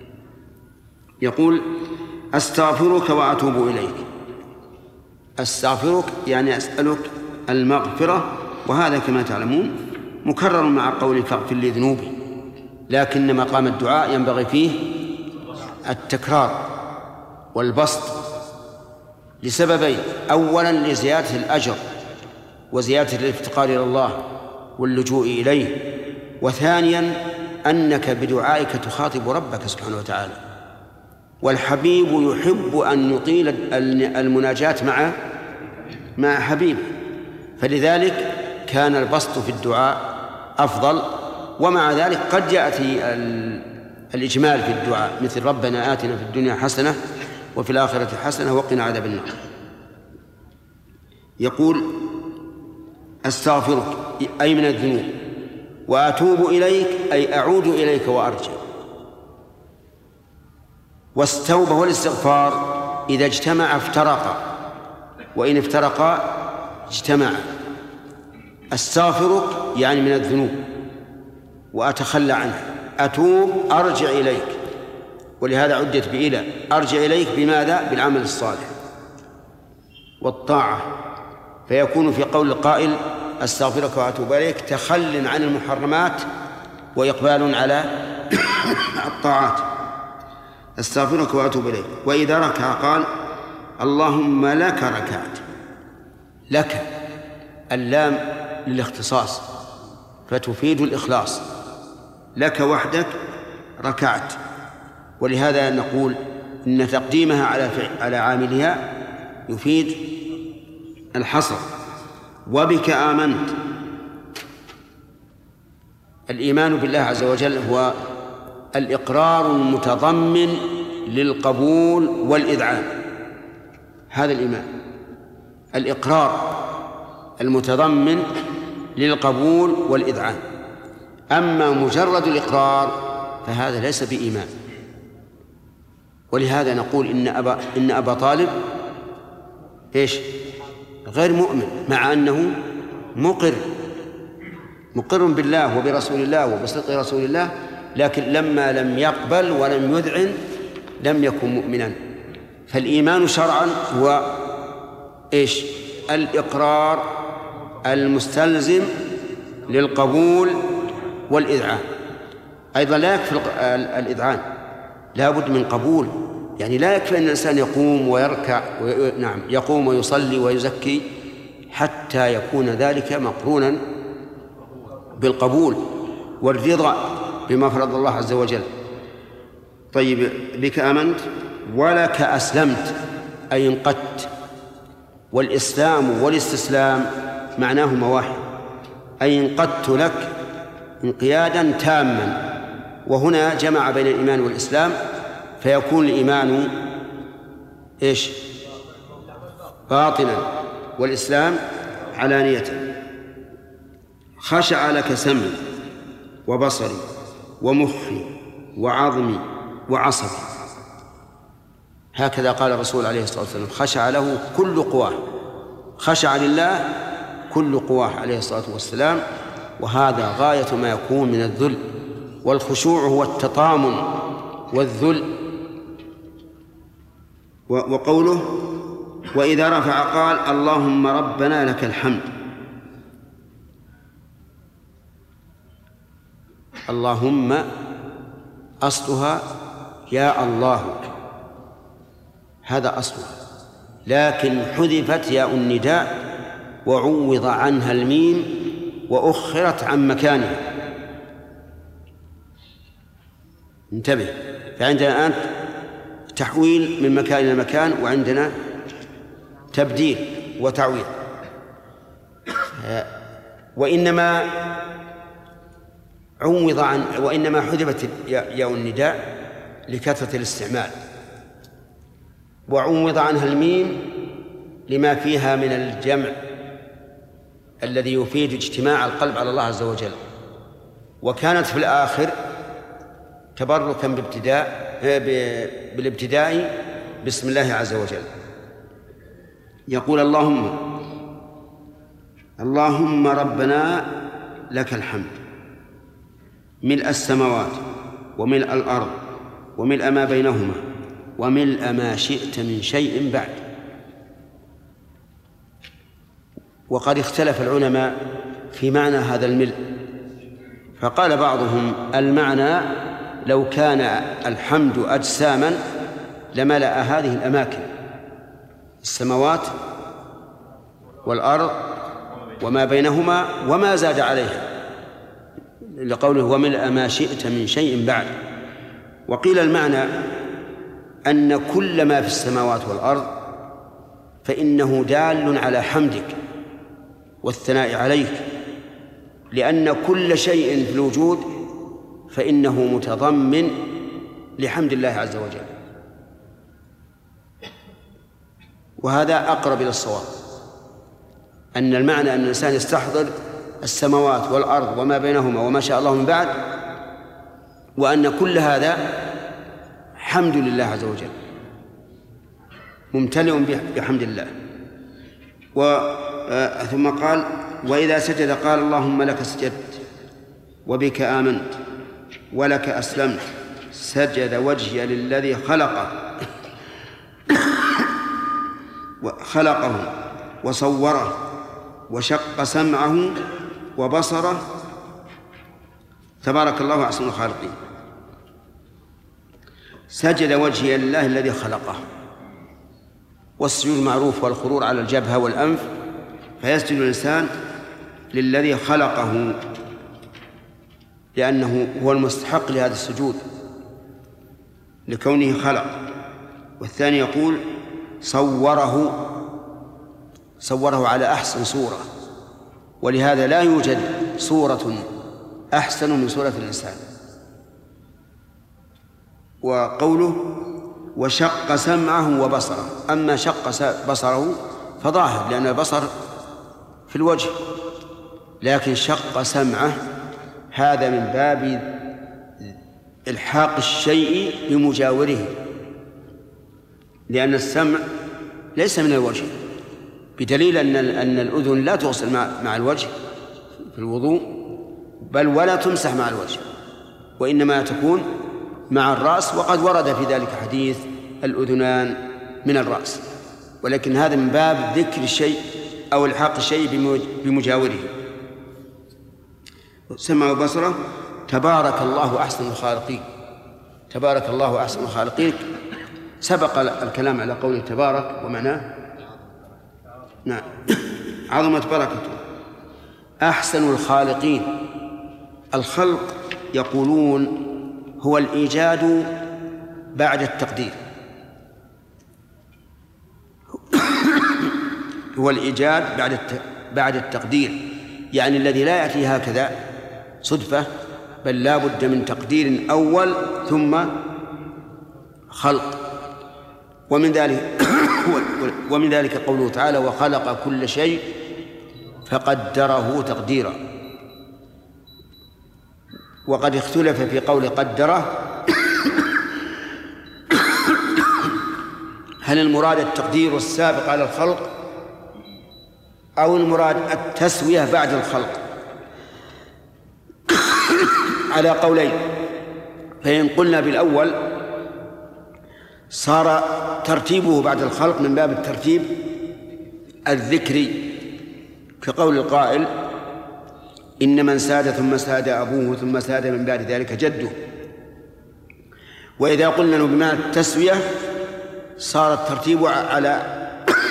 يقول أستغفرك وأتوب إليك. أستغفرك يعني أسألك المغفرة، وهذا كما تعلمون مكرر مع قول فاغفر لي ذنوبي، لكن مقام الدعاء ينبغي فيه التكرار والبسط لسببين: أولا لزيادة الأجر وزيادة الافتقار إلى الله واللجوء إليه، وثانيا أنك بدعائك تخاطب ربك سبحانه وتعالى، والحبيب يحب أن يطيل المناجاة مع مع حبيبه، فلذلك كان البسط في الدعاء أفضل. ومع ذلك قد يأتي الإجمال في الدعاء مثل ربنا آتنا في الدنيا حسنة وفي الآخرة حسنة وقنا عذاب النار. يقول أستغفرك أي من الذنوب، وأتوب إليك أي أعود إليك وأرجع. والتوبة والاستغفار إذا اجتمع افترقا، وإن افترقا اجتمع. أستغفرك يعني من الذنوب وأتخلى عنها، أتوب أرجع إليك، ولهذا عدت بإلى. أرجع إليك بماذا؟ بالعمل الصالح والطاعة، فيكون في قول القائل أستغفرك وأتوب إليك تخل عن المحرمات وإقبال على الطاعات. أستغفرك وأتوب إليك. وإذا ركع قال اللهم لك ركعت. لك اللام للاختصاص فتفيد الإخلاص، لك وحدك ركعت. ولهذا نقول إن تقديمها على على عاملها يفيد الحصر. وبك آمنت. الإيمان بالله عز وجل هو الإقرار المتضمن للقبول والإذعان، هذا الإيمان، الإقرار المتضمن للقبول والإذعان. أما مجرد الإقرار فهذا ليس بإيمان. ولهذا نقول إن أبا, إن أبا طالب إيش؟ غير مؤمن، مع أنه مقر مقر بالله وبرسول الله وبصدق رسول الله، لكن لما لم يقبل ولم يذعن لم يكن مؤمنا. فالإيمان شرعا هو إيش؟ الإقرار المستلزم للقبول والإذعان. أيضا لا يكفي الإذعان، لا بد من قبول. يعني لا يكفي أن الإنسان يقوم ويركع وي... نعم يقوم ويصلي ويزكي حتى يكون ذلك مقرونا بالقبول والرضا بما فرض الله عز وجل. طيب، بك آمنت ولك أسلمت أي انقدت. والإسلام والاستسلام معناهما واحد، أي انقدت لك انقيادا تاما. وهنا جمع بين الإيمان والإسلام فيكون الإيمان إيش؟ باطنا والإسلام علانية. خشع لك سمعي وبصري ومخي وعظمي وعصبي، هكذا قال الرسول عليه الصلاة والسلام، خشع له كل قواه، خشع لله كل قواه عليه الصلاة والسلام. وهذا غاية ما يكون من الذل، والخشوع هو التطامن والذل. وقوله وإذا رفع قال اللهم ربنا لك الحمد. اللهم أصلها يا الله، هذا أصلها، لكن حذفت ياء النداء وعوض عنها الميم وأخرت عن مكانها. انتبه، فعندنا الآن تحويل من مكان إلى مكان، وعندنا تبديل وتعويض. وإنما عوض عن وإنما حذفت ياء النداء لكثرة الاستعمال، وعوض عنها الميم لما فيها من الجمع الذي يفيد اجتماع القلب على الله عز وجل. وكانت في الآخر تبركا بابتداء بالابتداء بسم الله عز وجل. يقول اللهم اللهم ربنا لك الحمد ملء السماوات وملء الأرض وملء ما بينهما وملء ما شئت من شيء بعد. وقد اختلف العلماء في معنى هذا الملء، فقال بعضهم المعنى لو كان الحمد أجساما لملأ هذه الأماكن، السماوات والأرض وما بينهما وما زاد عليها، لقوله وملء ما شئت من شيء بعد. وقيل المعنى أن كل ما في السماوات والأرض فإنه دال على حمدك والثناء عليك، لأن كل شيء في الوجود فإنه متضمن لحمد الله عز وجل. وهذا أقرب إلى الصواب، أن المعنى أن الإنسان يستحضر السماوات والأرض وما بينهما وما شاء الله من بعد، وأن كل هذا حمد لله عز وجل، ممتلئ بحمد الله. و ثم قال وإذا سجد قال اللهم لك سجدت وبك آمنت ولك أسلمت سجد وجهي للذي خلقه خلقه وصوره وشق سمعه وبصره تبارك الله أحسن الخالقين. سجد وجهي لله الذي خلقه، والسجود معروف والخرور على الجبهة والأنف، فيسجد الإنسان للذي خلقه لأنه هو المستحق لهذا السجود لكونه خلق. والثاني يقول صوره صوره على أحسن صورة، ولهذا لا يوجد صورة أحسن من صورة الإنسان. وقوله وشق سمعه وبصره، أما شق بصره فظاهر لأن البصر في الوجه، لكن شق سمعه هذا من باب إلحاق الشيء بمجاوره، لأن السمع ليس من الوجه، بدليل أن أن الأذن لا تغسل مع الوجه في الوضوء، بل ولا تمسح مع الوجه، وإنما تكون مع الرأس، وقد ورد في ذلك حديث الأذنان من الرأس، ولكن هذا من باب ذكر الشيء أو الحاق الشيء بمجاوره. سمع وبصره تبارك الله أحسن الخالقين، تبارك الله أحسن الخالقين. سبق الكلام على قوله تبارك ومعناه نعم عظمت بركته. أحسن الخالقين، الخلق يقولون هو الإيجاد بعد التقدير، هو الإيجاد بعد بعد التقدير، يعني الذي لا يأتي هكذا صدفة، بل لا بد من تقدير أول ثم خلق. ومن ذلك ومن ذلك قوله تعالى وخلق كل شيء فقدره تقديرا. وقد اختلف في قول قدره هل المراد التقدير السابق على الخلق أو المراد التسوية بعد الخلق، على قولين. فإن قلنا بالأول صار ترتيبه بعد الخلق من باب الترتيب الذكري، كقول القائل إن من ساد ثم ساد أبوه ثم ساد من بعد ذلك جده. وإذا قلنا بمعنى التسوية صار الترتيب على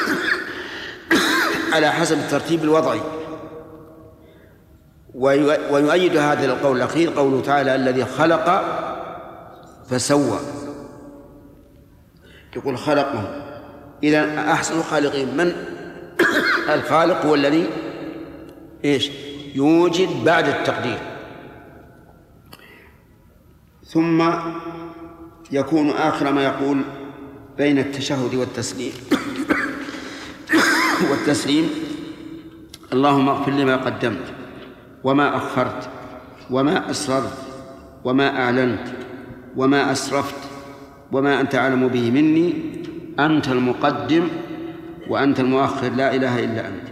على حسب الترتيب الوضعي. ويؤيد هذا القول الأخير قوله تعالى الذي خلق فسوى، يقول خلقه. إذن أحسن الخالقين من الخالق هو الذي إيش يوجد بعد التقدير، ثم يكون آخر ما يقول بين التشهد والتسليم والتسليم اللهم اغفر لي ما قدمت وما أخرت وما أسررت وما أعلنت وما أسرفت وما أنت أعلم به مني أنت المقدم وأنت المؤخر لا إله إلا أنت.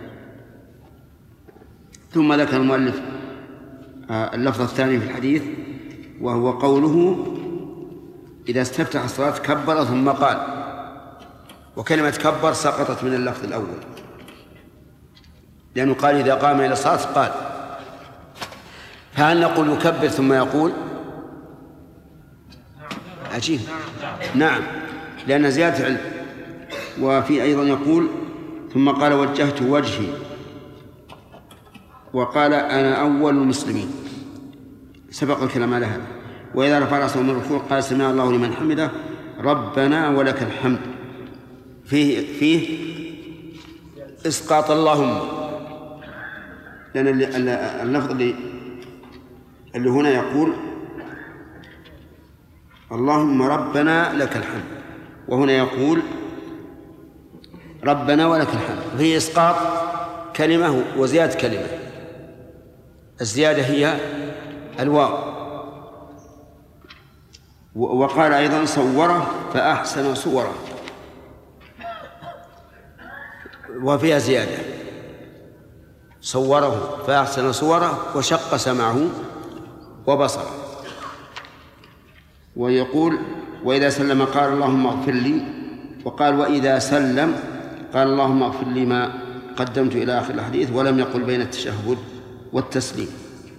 ثم ذكر المؤلف اللفظ الثاني في الحديث وهو قوله إذا استفتح الصلاة كبر ثم قال، وكلمة كبر سقطت من اللفظ الأول لأنه قال إذا قام إلى الصلاة قال. فهل نقول يكبر ثم يقول؟ عجيب. نعم، لأن زيادة علم. وفي أيضا يقول ثم قال وجهت وجهي، وقال أنا أول المسلمين، سبق الكلام على هذا. وإذا رفع رأسه من الركوع قال سمع الله لمن حمده ربنا ولك الحمد. فيه فيه إسقاط اللهم، لأن اللفظ اللي اللي هنا يقول اللهم ربنا لك الحمد، وهنا يقول ربنا ولك الحمد، فيه إسقاط كلمة وزيادة كلمة. الزيادة هي الواو. وقال أيضا صوره فأحسن صوره، وفيها زيادة صوره فأحسن صوره وشق سمعه وبصره. ويقول وإذا سلم قال اللهم اغفر لي، وقال وإذا سلم قال اللهم اغفر لي ما قدمت إلى آخر الحديث، ولم يقل بين التشهد والتسليم.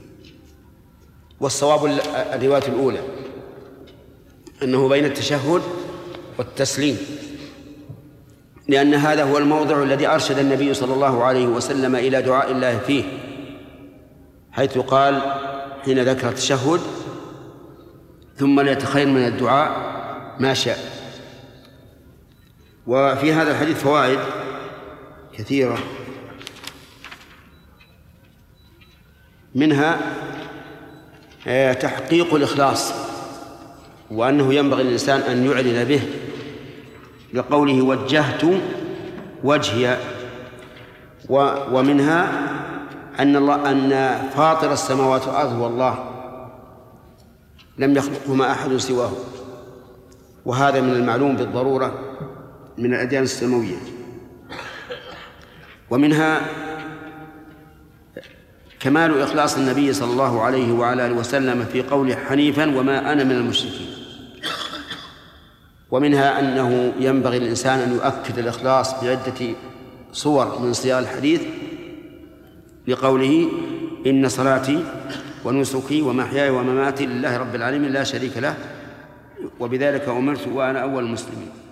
والصواب الرواية الأولى أنه بين التشهد والتسليم، لأن هذا هو الموضع الذي أرشد النبي صلى الله عليه وسلم إلى دعاء الله فيه، حيث قال حين ذكر التشهد ثم ليتخير من الدعاء ما شاء. وفي هذا الحديث فوائد كثيرة، منها تحقيق الإخلاص، وأنه ينبغي للإنسان أن يعلن به، لقوله وجهت وجهي. ومنها أن الله أن فاطر السماوات والأرض هو الله، لم يخلقهما أحد سواه، وهذا من المعلوم بالضرورة من الأديان السماوية. ومنها كمال إخلاص النبي صلى الله عليه وعلى آله وسلم في قوله حنيفا وما أنا من المشركين. ومنها أنه ينبغي للإنسان أن يؤكد الإخلاص بعدة صور من صيغ الحديث، لقوله إن صلاتي ونسكي ومحياي ومماتي لله رب العالمين لا شريك له وبذلك أمرت وأنا أول المسلمين.